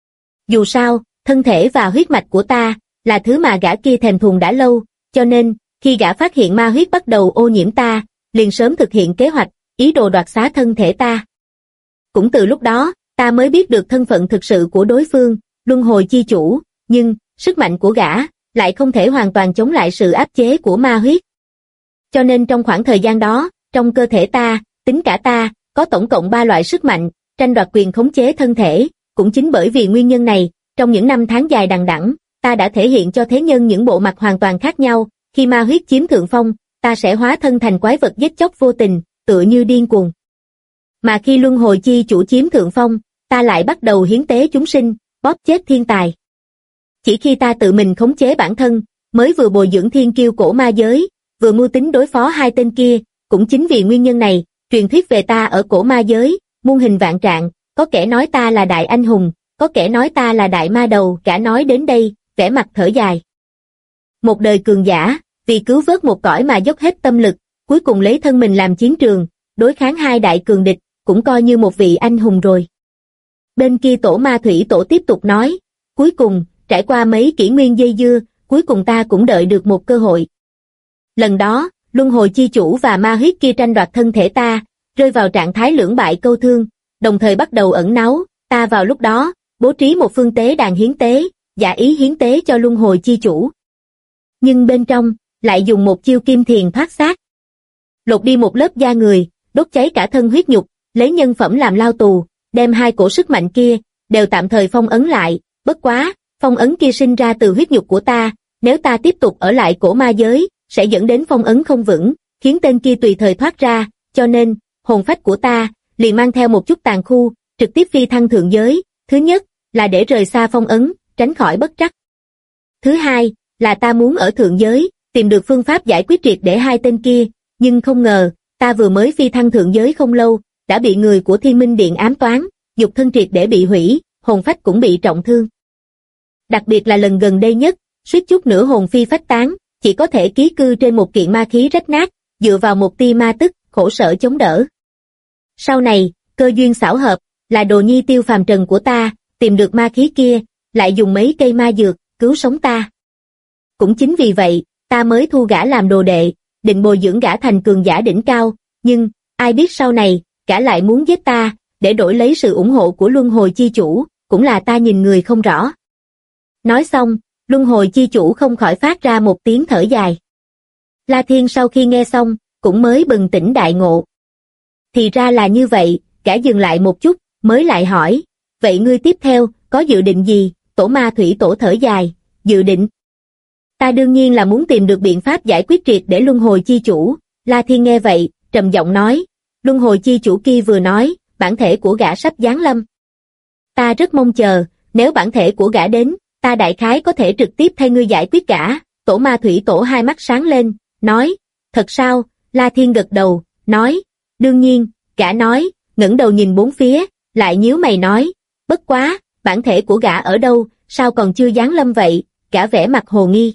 Dù sao, thân thể và huyết mạch của ta, là thứ mà gã kia thèm thuồng đã lâu, cho nên, khi gã phát hiện ma huyết bắt đầu ô nhiễm ta, liền sớm thực hiện kế hoạch, ý đồ đoạt xá thân thể ta. Cũng từ lúc đó, ta mới biết được thân phận thực sự của đối phương, luân hồi chi chủ, nhưng, sức mạnh của gã, lại không thể hoàn toàn chống lại sự áp chế của ma huyết. Cho nên trong khoảng thời gian đó, trong cơ thể ta, tính cả ta, có tổng cộng 3 loại sức mạnh, tranh đoạt quyền khống chế thân thể, cũng chính bởi vì nguyên nhân này, trong những năm tháng dài đằng đẵng, ta đã thể hiện cho thế nhân những bộ mặt hoàn toàn khác nhau, khi ma huyết chiếm thượng phong, ta sẽ hóa thân thành quái vật giết chóc vô tình, tựa như điên cuồng. Mà khi luân hồi chi chủ chiếm thượng phong, ta lại bắt đầu hiến tế chúng sinh, bóp chết thiên tài. Chỉ khi ta tự mình khống chế bản thân, mới vừa bồi dưỡng thiên kiêu cổ ma giới, vừa mưu tính đối phó hai tên kia, cũng chính vì nguyên nhân này, truyền thuyết về ta ở cổ ma giới, muôn hình vạn trạng, có kẻ nói ta là đại anh hùng, có kẻ nói ta là đại ma đầu, cả nói đến đây, vẻ mặt thở dài. Một đời cường giả, vì cứu vớt một cõi mà dốc hết tâm lực, cuối cùng lấy thân mình làm chiến trường, đối kháng hai đại cường địch, cũng coi như một vị anh hùng rồi. Bên kia Tổ Ma Thủy Tổ tiếp tục nói, cuối cùng, trải qua mấy kỷ nguyên dây dưa, cuối cùng ta cũng đợi được một cơ hội. Lần đó, luân hồi chi chủ và ma huyết kia tranh đoạt thân thể ta, rơi vào trạng thái lưỡng bại câu thương, đồng thời bắt đầu ẩn náu, ta vào lúc đó, bố trí một phương tế đàn hiến tế, giả ý hiến tế cho luân hồi chi chủ. Nhưng bên trong, lại dùng một chiêu kim thiền thoát xác. Lột đi một lớp da người, đốt cháy cả thân huyết nhục, lấy nhân phẩm làm lao tù, đem hai cổ sức mạnh kia, đều tạm thời phong ấn lại, bất quá, phong ấn kia sinh ra từ huyết nhục của ta, nếu ta tiếp tục ở lại cổ ma giới, sẽ dẫn đến phong ấn không vững, khiến tên kia tùy thời thoát ra, cho nên, hồn phách của ta, liền mang theo một chút tàn khu, trực tiếp phi thăng thượng giới, thứ nhất, là để rời xa phong ấn, tránh khỏi bất trắc. Thứ hai, là ta muốn ở thượng giới, tìm được phương pháp giải quyết triệt để hai tên kia, nhưng không ngờ, ta vừa mới phi thăng thượng giới không lâu, đã bị người của Thiên Minh Điện ám toán, dục thân triệt để bị hủy, hồn phách cũng bị trọng thương. Đặc biệt là lần gần đây nhất, suýt chút nữa hồn phi phách tán, chỉ có thể ký cư trên một kiện ma khí rách nát, dựa vào một tia ma tức, khổ sở chống đỡ. Sau này, cơ duyên xảo hợp, là Đồ Nhi Tiêu phàm trần của ta, tìm được ma khí kia, lại dùng mấy cây ma dược, cứu sống ta. Cũng chính vì vậy, ta mới thu gã làm đồ đệ, định bồi dưỡng gã thành cường giả đỉnh cao, nhưng, ai biết sau này, gã lại muốn giết ta, để đổi lấy sự ủng hộ của luân hồi chi chủ, cũng là ta nhìn người không rõ. Nói xong, luân hồi chi chủ không khỏi phát ra một tiếng thở dài. La Thiên sau khi nghe xong, cũng mới bừng tỉnh đại ngộ. Thì ra là như vậy, gã dừng lại một chút, mới lại hỏi, vậy ngươi tiếp theo, có dự định gì? Tổ Ma Thủy Tổ thở dài, dự định. Ta đương nhiên là muốn tìm được biện pháp giải quyết triệt để luân hồi chi chủ. La Thiên nghe vậy, trầm giọng nói, luân hồi chi chủ kia vừa nói, bản thể của gã sắp giáng lâm. Ta rất mong chờ, nếu bản thể của gã đến, ta đại khái có thể trực tiếp thay ngươi giải quyết gã. Tổ Ma Thủy Tổ hai mắt sáng lên, nói, thật sao? La Thiên gật đầu, nói, đương nhiên. Gã nói, ngẩng đầu nhìn bốn phía, lại nhíu mày nói, bất quá, bản thể của gã ở đâu, sao còn chưa giáng lâm vậy? Gã vẻ mặt hồ nghi.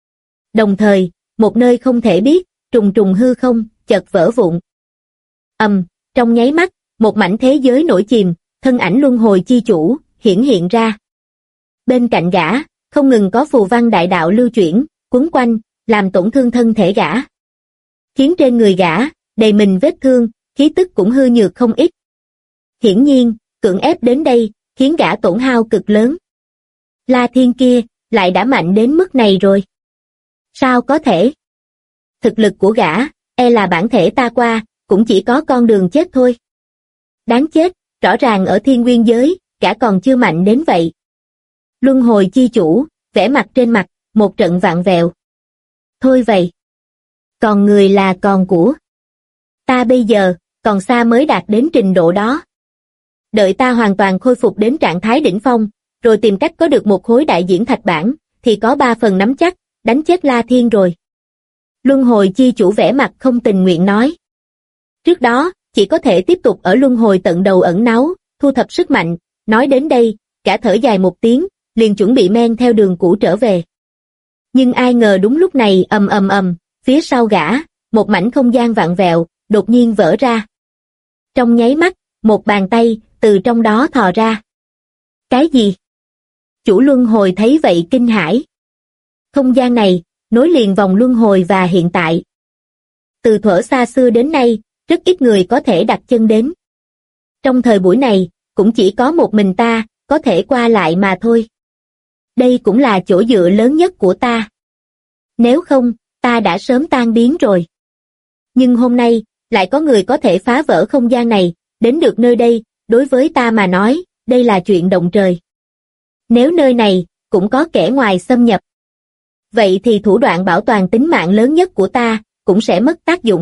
Đồng thời, một nơi không thể biết, trùng trùng hư không, chợt vỡ vụn. Trong nháy mắt, một mảnh thế giới nổi chìm, thân ảnh luân hồi chi chủ, hiển hiện ra. Bên cạnh gã, không ngừng có phù văn đại đạo lưu chuyển, quấn quanh, làm tổn thương thân thể gã. Khiến trên người gã, đầy mình vết thương, khí tức cũng hư nhược không ít. Hiển nhiên, cưỡng ép đến đây, khiến gã tổn hao cực lớn. La Thiên kia, lại đã mạnh đến mức này rồi. Sao có thể? Thực lực của gã, e là bản thể ta qua, cũng chỉ có con đường chết thôi. Đáng chết, rõ ràng ở thiên nguyên giới, gã còn chưa mạnh đến vậy. Luân hồi chi chủ, vẻ mặt trên mặt, một trận vặn vẹo. Thôi vậy. Còn người là còn của. Ta bây giờ, còn xa mới đạt đến trình độ đó. Đợi ta hoàn toàn khôi phục đến trạng thái đỉnh phong, rồi tìm cách có được một khối đại diễn thạch bản, thì có 3 phần nắm chắc, đánh chết La Thiên rồi. Luân hồi chi chủ vẻ mặt không tình nguyện nói. Trước đó, chỉ có thể tiếp tục ở luân hồi tận đầu ẩn náu, thu thập sức mạnh, nói đến đây, cả thở dài một tiếng, liền chuẩn bị men theo đường cũ trở về. Nhưng ai ngờ đúng lúc này ầm, phía sau gã, một mảnh không gian vặn vẹo, đột nhiên vỡ ra. Trong nháy mắt, một bàn tay, từ trong đó thò ra. Cái gì? Chủ luân hồi thấy vậy kinh hãi. Không gian này, nối liền vòng luân hồi và hiện tại. Từ thuở xa xưa đến nay, rất ít người có thể đặt chân đến. Trong thời buổi này, cũng chỉ có một mình ta, có thể qua lại mà thôi. Đây cũng là chỗ dựa lớn nhất của ta. Nếu không, ta đã sớm tan biến rồi. Nhưng hôm nay, lại có người có thể phá vỡ không gian này, đến được nơi đây, đối với ta mà nói, đây là chuyện động trời. Nếu nơi này, cũng có kẻ ngoài xâm nhập, vậy thì thủ đoạn bảo toàn tính mạng lớn nhất của ta, cũng sẽ mất tác dụng.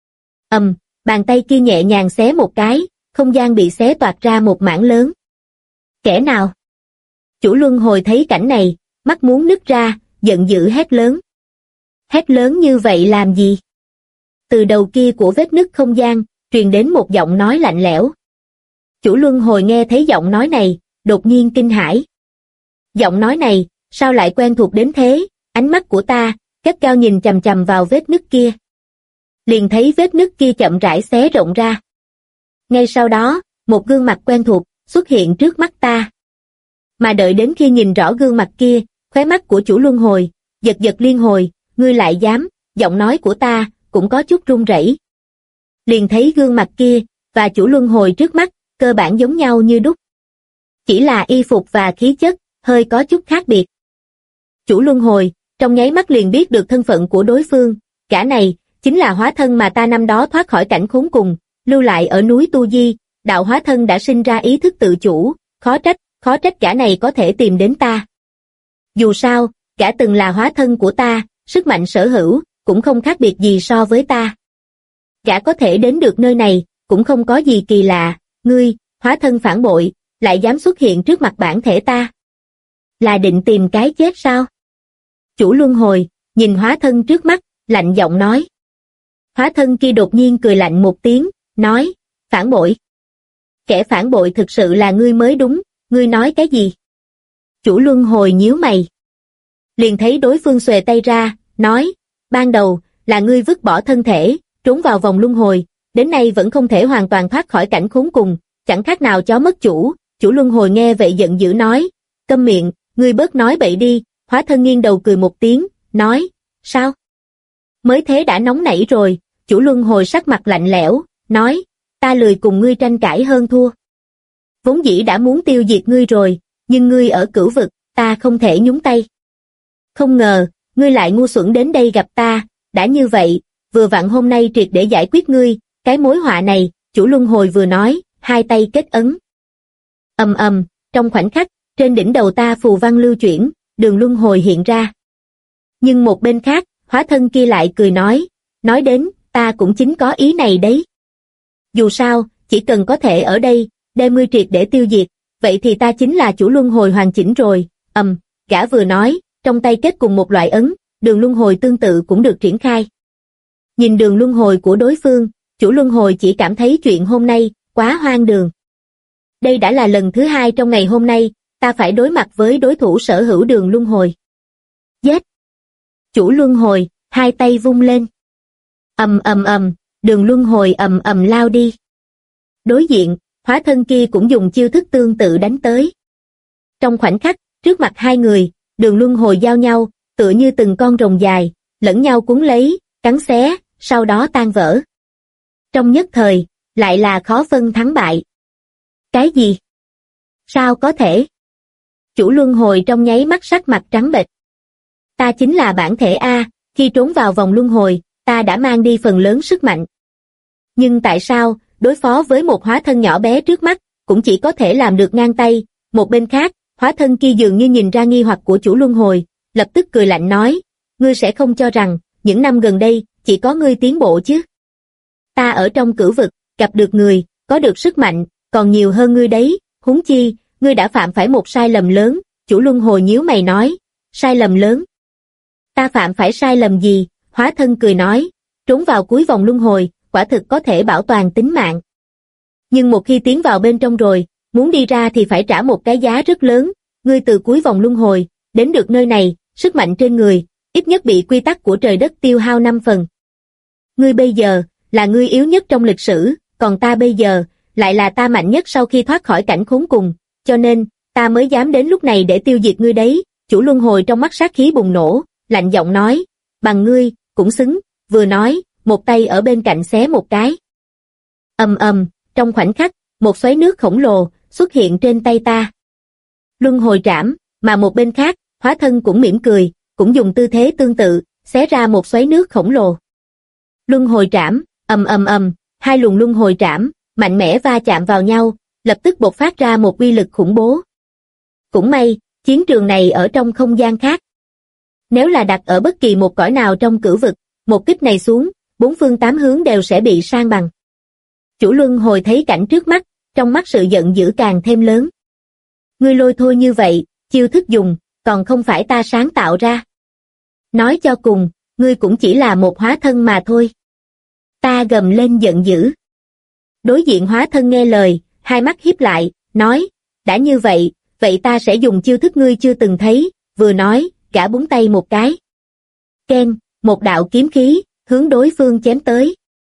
Bàn tay kia nhẹ nhàng xé một cái, không gian bị xé toạc ra một mảng lớn. Kẻ nào? Chủ luân hồi thấy cảnh này, mắt muốn nứt ra, giận dữ hét lớn. Hét lớn như vậy làm gì? Từ đầu kia của vết nứt không gian, truyền đến một giọng nói lạnh lẽo. Chủ luân hồi nghe thấy giọng nói này, đột nhiên kinh hãi. Giọng nói này, sao lại quen thuộc đến thế? Ánh mắt của ta, gắt gao nhìn chằm chằm vào vết nứt kia. Liền thấy vết nứt kia chậm rãi xé rộng ra. Ngay sau đó, một gương mặt quen thuộc xuất hiện trước mắt ta. Mà đợi đến khi nhìn rõ gương mặt kia, khóe mắt của chủ luân hồi, giật giật liên hồi, ngươi lại dám, giọng nói của ta, cũng có chút run rẩy. Liền thấy gương mặt kia, và chủ luân hồi trước mắt, cơ bản giống nhau như đúc. Chỉ là y phục và khí chất, hơi có chút khác biệt. Chủ luân hồi, trong nháy mắt liền biết được thân phận của đối phương, gã này, chính là hóa thân mà ta năm đó thoát khỏi cảnh khốn cùng, lưu lại ở núi Tu Di, đạo hóa thân đã sinh ra ý thức tự chủ, khó trách gã này có thể tìm đến ta. Dù sao, gã từng là hóa thân của ta, sức mạnh sở hữu, cũng không khác biệt gì so với ta. Gã có thể đến được nơi này, cũng không có gì kỳ lạ, ngươi, hóa thân phản bội, lại dám xuất hiện trước mặt bản thể ta. Là định tìm cái chết sao? Chủ luân hồi, nhìn hóa thân trước mắt, lạnh giọng nói. Hóa thân kia đột nhiên cười lạnh một tiếng, nói, phản bội. Kẻ phản bội thực sự là ngươi mới đúng, ngươi nói cái gì? Chủ luân hồi nhíu mày. Liền thấy đối phương xuề tay ra, nói, ban đầu, là ngươi vứt bỏ thân thể, trốn vào vòng luân hồi, đến nay vẫn không thể hoàn toàn thoát khỏi cảnh khốn cùng, chẳng khác nào chó mất chủ. Chủ luân hồi nghe vậy giận dữ nói, câm miệng, ngươi bớt nói bậy đi. Hóa thân nghiêng đầu cười một tiếng, nói, sao? Mới thế đã nóng nảy rồi. Chủ luân hồi sắc mặt lạnh lẽo, nói, ta lười cùng ngươi tranh cãi hơn thua. Vốn dĩ đã muốn tiêu diệt ngươi rồi, nhưng ngươi ở cửu vực, ta không thể nhúng tay. Không ngờ, ngươi lại ngu xuẩn đến đây gặp ta, đã như vậy, vừa vặn hôm nay triệt để giải quyết ngươi, cái mối họa này. Chủ luân hồi vừa nói, hai tay kết ấn. Trong khoảnh khắc, trên đỉnh đầu ta phù văn lưu chuyển, đường luân hồi hiện ra. Nhưng một bên khác, hóa thân kia lại cười nói đến, ta cũng chính có ý này đấy. Dù sao, chỉ cần có thể ở đây, đem ngươi triệt để tiêu diệt, vậy thì ta chính là chủ luân hồi hoàn chỉnh rồi. Gã vừa nói, trong tay kết cùng một loại ấn, đường luân hồi tương tự cũng được triển khai. Nhìn đường luân hồi của đối phương, chủ luân hồi chỉ cảm thấy chuyện hôm nay, quá hoang đường. Đây đã là lần thứ 2 trong ngày hôm nay, ta phải đối mặt với đối thủ sở hữu đường luân hồi. Giết! Chủ luân hồi, hai tay vung lên. Đường luân hồi lao đi. Đối diện, hóa thân kia cũng dùng chiêu thức tương tự đánh tới. Trong khoảnh khắc, trước mặt hai người, đường luân hồi giao nhau, tựa như từng con rồng dài, lẫn nhau cuốn lấy, cắn xé, sau đó tan vỡ. Trong nhất thời, lại là khó phân thắng bại. Cái gì? Sao có thể? Chủ luân hồi trong nháy mắt sắc mặt trắng bệch. Ta chính là bản thể A, khi trốn vào vòng luân hồi, ta đã mang đi phần lớn sức mạnh. Nhưng tại sao, đối phó với một hóa thân nhỏ bé trước mắt, cũng chỉ có thể làm được ngang tay. Một bên khác, hóa thân kia dường như nhìn ra nghi hoặc của chủ luân hồi, lập tức cười lạnh nói, ngươi sẽ không cho rằng, những năm gần đây, chỉ có ngươi tiến bộ chứ. Ta ở trong cửu vực, gặp được người, có được sức mạnh, còn nhiều hơn ngươi đấy, huống chi, ngươi đã phạm phải một sai lầm lớn. Chủ luân hồi nhíu mày nói, sai lầm lớn. Ta phạm phải sai lầm gì? Hóa thân cười nói, trốn vào cuối vòng luân hồi, quả thực có thể bảo toàn tính mạng. Nhưng một khi tiến vào bên trong rồi, muốn đi ra thì phải trả một cái giá rất lớn. Ngươi từ cuối vòng luân hồi, đến được nơi này, sức mạnh trên người, ít nhất bị quy tắc của trời đất tiêu hao 5 phần. Ngươi bây giờ, là ngươi yếu nhất trong lịch sử, còn ta bây giờ, lại là ta mạnh nhất sau khi thoát khỏi cảnh khốn cùng, cho nên, ta mới dám đến lúc này để tiêu diệt ngươi đấy. Chủ luân hồi trong mắt sát khí bùng nổ, lạnh giọng nói, bằng ngươi, cũng xứng, vừa nói, một tay ở bên cạnh xé một cái. Ầm ầm, trong khoảnh khắc, một xoáy nước khổng lồ xuất hiện trên tay ta. Luân hồi trảm, mà một bên khác, hóa thân cũng mỉm cười, cũng dùng tư thế tương tự, xé ra một xoáy nước khổng lồ. Luân hồi trảm, ầm ầm ầm, hai luồng luân hồi trảm, mạnh mẽ va chạm vào nhau, lập tức bộc phát ra một uy lực khủng bố. Cũng may, chiến trường này ở trong không gian khác. Nếu là đặt ở bất kỳ một cõi nào trong cửu vực, một kích này xuống, 4 phương 8 hướng đều sẽ bị san bằng. Chủ luân hồi thấy cảnh trước mắt, trong mắt sự giận dữ càng thêm lớn. Ngươi lôi thôi như vậy, chiêu thức dùng, còn không phải ta sáng tạo ra. Nói cho cùng, ngươi cũng chỉ là một hóa thân mà thôi. Ta gầm lên giận dữ. Đối diện hóa thân nghe lời, hai mắt híp lại, nói, đã như vậy, vậy ta sẽ dùng chiêu thức ngươi chưa từng thấy, vừa nói, gã búng tay một cái. Keng, một đạo kiếm khí, hướng đối phương chém tới.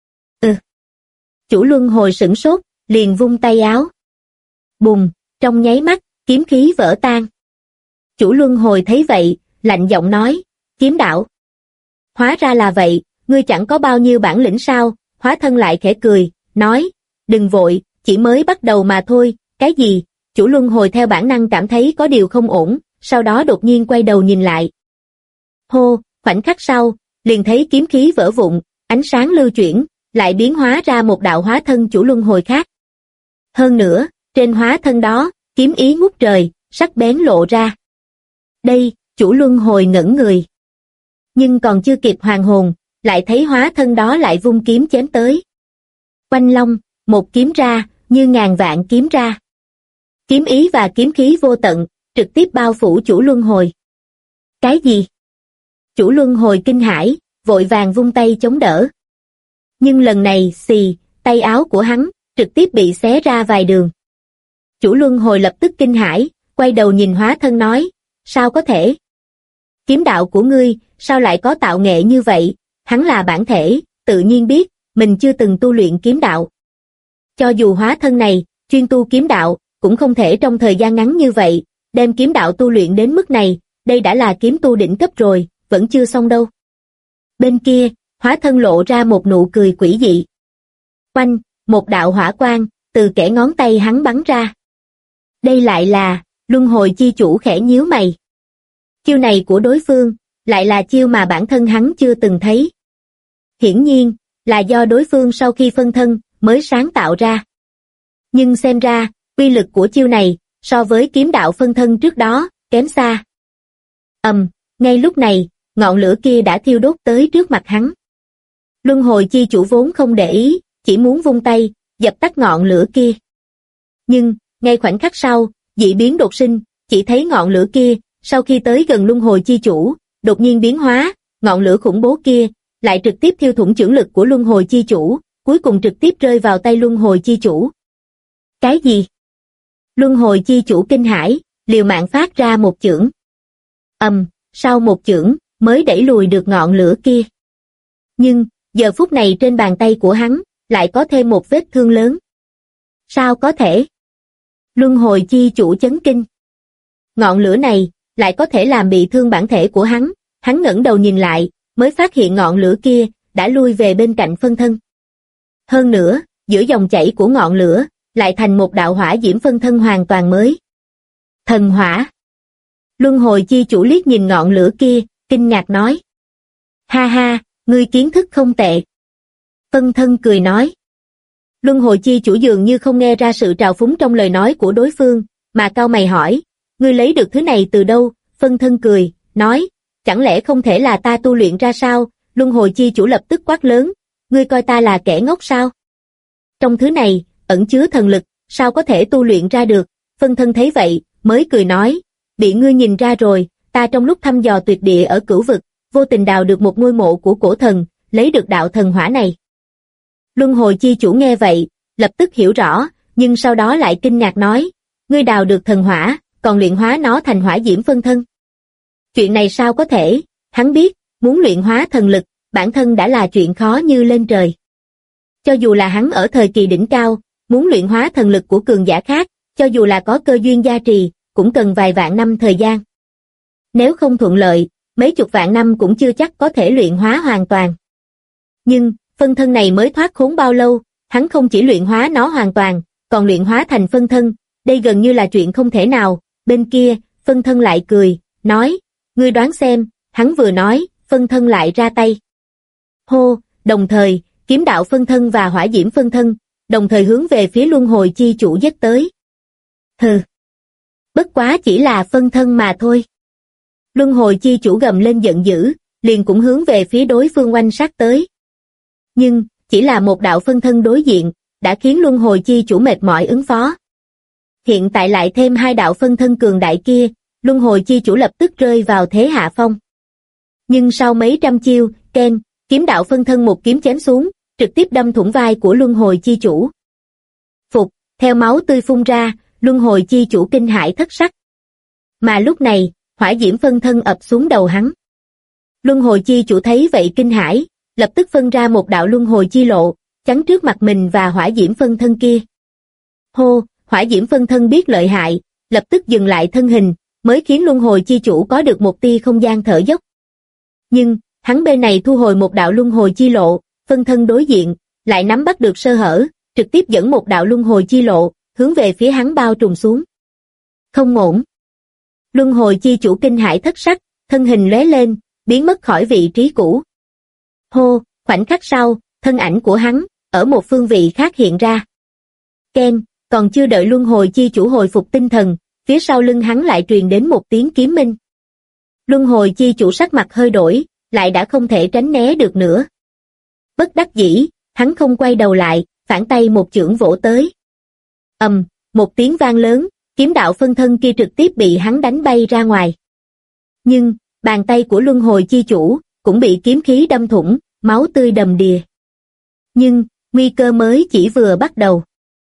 Chủ luân hồi sửng sốt, liền vung tay áo. Bùng, trong nháy mắt, kiếm khí vỡ tan. Chủ luân hồi thấy vậy, lạnh giọng nói, kiếm đạo. Hóa ra là vậy, ngươi chẳng có bao nhiêu bản lĩnh sao? Hóa thân lại khẽ cười, nói, đừng vội, chỉ mới bắt đầu mà thôi. Cái gì? Chủ luân hồi theo bản năng cảm thấy có điều không ổn, sau đó đột nhiên quay đầu nhìn lại. Hô, khoảnh khắc sau, liền thấy kiếm khí vỡ vụn, ánh sáng lưu chuyển, lại biến hóa ra một đạo hóa thân chủ luân hồi khác. Hơn nữa, trên hóa thân đó, kiếm ý ngút trời, sắc bén lộ ra. Đây, chủ luân hồi ngẩn người. Nhưng còn chưa kịp hoàn hồn, lại thấy hóa thân đó lại vung kiếm chém tới. Oanh long, một kiếm ra, như ngàn vạn kiếm ra. Kiếm ý và kiếm khí vô tận, trực tiếp bao phủ chủ luân hồi. Cái gì? Chủ luân hồi kinh hãi, vội vàng vung tay chống đỡ. Nhưng lần này, xì, tay áo của hắn, trực tiếp bị xé ra vài đường. Chủ luân hồi lập tức kinh hãi, quay đầu nhìn hóa thân nói, sao có thể? Kiếm đạo của ngươi, sao lại có tạo nghệ như vậy? Hắn là bản thể, tự nhiên biết, mình chưa từng tu luyện kiếm đạo. Cho dù hóa thân này, chuyên tu kiếm đạo, cũng không thể trong thời gian ngắn như vậy, đem kiếm đạo tu luyện đến mức này, đây đã là kiếm tu đỉnh cấp rồi, vẫn chưa xong đâu. Bên kia, hóa thân lộ ra một nụ cười quỷ dị. Oanh, một đạo hỏa quang, từ kẽ ngón tay hắn bắn ra. Đây lại là, luân hồi chi chủ khẽ nhíu mày. Chiêu này của đối phương, lại là chiêu mà bản thân hắn chưa từng thấy. Hiển nhiên, là do đối phương sau khi phân thân, mới sáng tạo ra. Nhưng xem ra, uy lực của chiêu này, so với kiếm đạo phân thân trước đó, kém xa. Ngay lúc này, ngọn lửa kia đã thiêu đốt tới trước mặt hắn. Luân hồi chi chủ vốn không để ý, chỉ muốn vung tay, dập tắt ngọn lửa kia. Nhưng, ngay khoảnh khắc sau, dị biến đột sinh, chỉ thấy ngọn lửa kia, sau khi tới gần luân hồi chi chủ, đột nhiên biến hóa, ngọn lửa khủng bố kia, lại trực tiếp thiêu thủng chưởng lực của luân hồi chi chủ, cuối cùng trực tiếp rơi vào tay luân hồi chi chủ. Cái gì? Luân hồi chi chủ kinh hãi, liều mạng phát ra một chưởng. Sau một chưởng, mới đẩy lùi được ngọn lửa kia. Nhưng, giờ phút này trên bàn tay của hắn, lại có thêm một vết thương lớn. Sao có thể? Luân hồi chi chủ chấn kinh. Ngọn lửa này, lại có thể làm bị thương bản thể của hắn ngẩng đầu nhìn lại, mới phát hiện ngọn lửa kia, đã lui về bên cạnh phân thân. Hơn nữa, giữa dòng chảy của ngọn lửa, lại thành một đạo hỏa diễm phân thân hoàn toàn mới. Thần hỏa. Luân hồi chi chủ liếc nhìn ngọn lửa kia, kinh ngạc nói. Ha ha, ngươi kiến thức không tệ. Phân thân cười nói. Luân hồi chi chủ dường như không nghe ra sự trào phúng trong lời nói của đối phương, mà cau mày hỏi, ngươi lấy được thứ này từ đâu? Phân thân cười, nói, chẳng lẽ không thể là ta tu luyện ra sao? Luân hồi chi chủ lập tức quát lớn, ngươi coi ta là kẻ ngốc sao? Trong thứ này, ẩn chứa thần lực, sao có thể tu luyện ra được? Phân thân thấy vậy, mới cười nói, bị ngươi nhìn ra rồi, ta trong lúc thăm dò tuyệt địa ở Cửu vực, vô tình đào được một ngôi mộ của cổ thần, lấy được đạo thần hỏa này. Luân hồi chi chủ nghe vậy, lập tức hiểu rõ, nhưng sau đó lại kinh ngạc nói, ngươi đào được thần hỏa, còn luyện hóa nó thành hỏa diễm phân thân. Chuyện này sao có thể? Hắn biết, muốn luyện hóa thần lực, bản thân đã là chuyện khó như lên trời. Cho dù là hắn ở thời kỳ đỉnh cao, muốn luyện hóa thần lực của cường giả khác, cho dù là có cơ duyên gia trì, cũng cần vài vạn năm thời gian. Nếu không thuận lợi, mấy chục vạn năm cũng chưa chắc có thể luyện hóa hoàn toàn. Nhưng, phân thân này mới thoát khốn bao lâu, hắn không chỉ luyện hóa nó hoàn toàn, còn luyện hóa thành phân thân, đây gần như là chuyện không thể nào. Bên kia, phân thân lại cười, nói, ngươi đoán xem, hắn vừa nói, phân thân lại ra tay. Hô, đồng thời, kiếm đạo phân thân và hỏa diễm phân thân, đồng thời hướng về phía luân hồi chi chủ giết tới. Hừ, bất quá chỉ là phân thân mà thôi. Luân hồi chi chủ gầm lên giận dữ, liền cũng hướng về phía đối phương oanh sát tới. Nhưng, chỉ là một đạo phân thân đối diện, đã khiến luân hồi chi chủ mệt mỏi ứng phó. Hiện tại lại thêm hai đạo phân thân cường đại kia, luân hồi chi chủ lập tức rơi vào thế hạ phong. Nhưng sau mấy trăm chiêu, keng, kiếm đạo phân thân một kiếm chém xuống, trực tiếp đâm thủng vai của luân hồi chi chủ. Phục, theo máu tươi phun ra, luân hồi chi chủ kinh hãi thất sắc. Mà lúc này, hỏa diễm phân thân ập xuống đầu hắn. Luân hồi chi chủ thấy vậy kinh hãi, lập tức phân ra một đạo luân hồi chi lộ, chắn trước mặt mình và hỏa diễm phân thân kia. Hô, hỏa diễm phân thân biết lợi hại, lập tức dừng lại thân hình, mới khiến luân hồi chi chủ có được một tia không gian thở dốc. Nhưng, hắn bên này thu hồi một đạo luân hồi chi lộ, phân thân đối diện, lại nắm bắt được sơ hở, trực tiếp dẫn một đạo luân hồi chi lộ, hướng về phía hắn bao trùm xuống. Không ổn. Luân hồi chi chủ kinh hãi thất sắc, thân hình lóe lên, biến mất khỏi vị trí cũ. Hô, khoảnh khắc sau, thân ảnh của hắn, ở một phương vị khác hiện ra. Keng, còn chưa đợi luân hồi chi chủ hồi phục tinh thần, phía sau lưng hắn lại truyền đến một tiếng kiếm minh. Luân hồi chi chủ sắc mặt hơi đổi, lại đã không thể tránh né được nữa. Bất đắc dĩ, hắn không quay đầu lại, phản tay một chưởng vỗ tới. Một tiếng vang lớn, kiếm đạo phân thân kia trực tiếp bị hắn đánh bay ra ngoài. Nhưng, bàn tay của luân hồi chi chủ, cũng bị kiếm khí đâm thủng, máu tươi đầm đìa. Nhưng, nguy cơ mới chỉ vừa bắt đầu.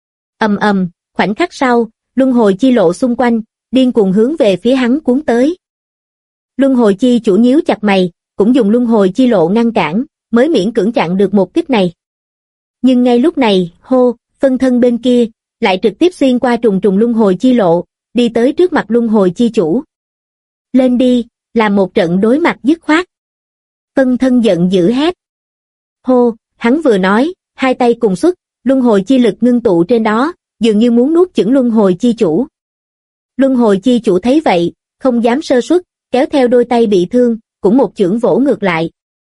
Khoảnh khắc sau, luân hồi chi lộ xung quanh, điên cuồng hướng về phía hắn cuốn tới. Luân hồi chi chủ nhíu chặt mày, cũng dùng luân hồi chi lộ ngăn cản, mới miễn cưỡng chặn được một kích này. Nhưng ngay lúc này, hô, phân thân bên kia, lại trực tiếp xuyên qua trùng trùng luân hồi chi lộ, đi tới trước mặt luân hồi chi chủ. Lên đi, làm một trận đối mặt dứt khoát. Phân thân giận dữ hét. Hô, hắn vừa nói, hai tay cùng xuất, luân hồi chi lực ngưng tụ trên đó, dường như muốn nuốt chửng luân hồi chi chủ. Luân hồi chi chủ thấy vậy, không dám sơ suất, kéo theo đôi tay bị thương, cũng một chưởng vỗ ngược lại.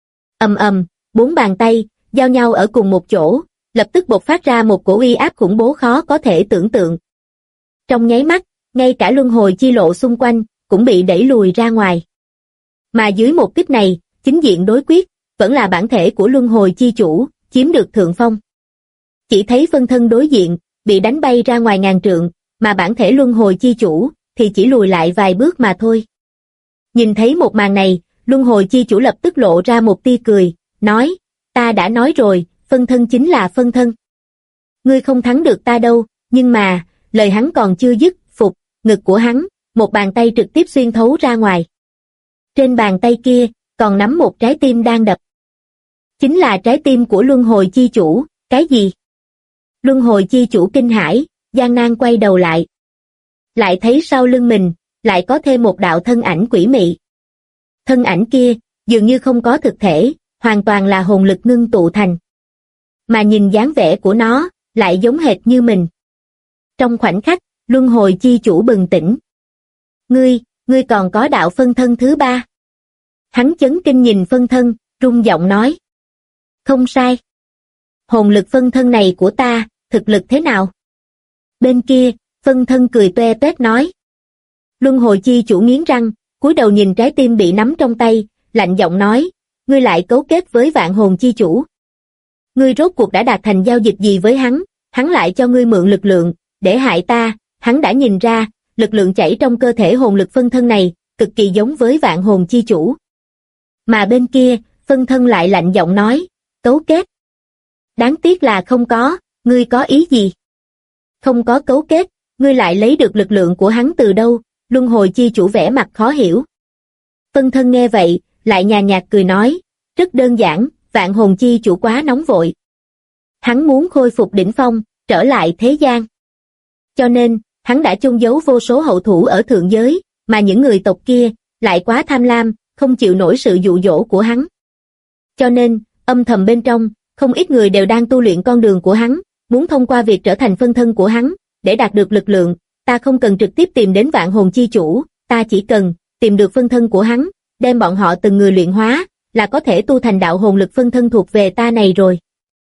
Bốn bàn tay, giao nhau ở cùng một chỗ, lập tức bộc phát ra một cổ uy áp khủng bố khó có thể tưởng tượng. Trong nháy mắt, ngay cả luân hồi chi lộ xung quanh, cũng bị đẩy lùi ra ngoài. Mà dưới một kích này, chính diện đối quyết, vẫn là bản thể của luân hồi chi chủ, chiếm được thượng phong. Chỉ thấy phân thân đối diện, bị đánh bay ra ngoài ngàn trượng, mà bản thể luân hồi chi chủ, thì chỉ lùi lại vài bước mà thôi. Nhìn thấy một màn này, luân hồi chi chủ lập tức lộ ra một tia cười, nói, ta đã nói rồi, phân thân chính là phân thân. Ngươi không thắng được ta đâu, nhưng mà, lời hắn còn chưa dứt, phục, ngực của hắn, một bàn tay trực tiếp xuyên thấu ra ngoài. Trên bàn tay kia, còn nắm một trái tim đang đập. Chính là trái tim của luân hồi chi chủ, cái gì? Luân hồi chi chủ kinh hãi, gian nan quay đầu lại. Lại thấy sau lưng mình, lại có thêm một đạo thân ảnh quỷ mị. Thân ảnh kia, dường như không có thực thể, hoàn toàn là hồn lực ngưng tụ thành. Mà nhìn dáng vẻ của nó, lại giống hệt như mình. Trong khoảnh khắc, luân hồi chi chủ bừng tỉnh. Ngươi còn có đạo phân thân thứ ba. Hắn chấn kinh nhìn phân thân, rung giọng nói. Không sai. Hồn lực phân thân này của ta, thực lực thế nào? Bên kia, phân thân cười toe toét nói. Luân hồi chi chủ nghiến răng, cúi đầu nhìn trái tim bị nắm trong tay, lạnh giọng nói, ngươi lại cấu kết với vạn hồn chi chủ. Ngươi rốt cuộc đã đạt thành giao dịch gì với hắn lại cho ngươi mượn lực lượng, để hại ta, hắn đã nhìn ra, lực lượng chảy trong cơ thể hồn lực phân thân này, cực kỳ giống với vạn hồn chi chủ. Mà bên kia, phân thân lại lạnh giọng nói, cấu kết. Đáng tiếc là không có, ngươi có ý gì? Không có cấu kết, ngươi lại lấy được lực lượng của hắn từ đâu? Luân hồi chi chủ vẻ mặt khó hiểu. Phân thân nghe vậy, lại nhàn nhạt cười nói, rất đơn giản, vạn hồn chi chủ quá nóng vội. Hắn muốn khôi phục đỉnh phong, trở lại thế gian. Cho nên, hắn đã chôn giấu vô số hậu thủ ở thượng giới, mà những người tộc kia, lại quá tham lam, không chịu nổi sự dụ dỗ của hắn. Cho nên, âm thầm bên trong, không ít người đều đang tu luyện con đường của hắn, muốn thông qua việc trở thành phân thân của hắn, để đạt được lực lượng. Ta không cần trực tiếp tìm đến vạn hồn chi chủ, ta chỉ cần tìm được phân thân của hắn, đem bọn họ từng người luyện hóa, là có thể tu thành đạo hồn lực phân thân thuộc về ta này rồi.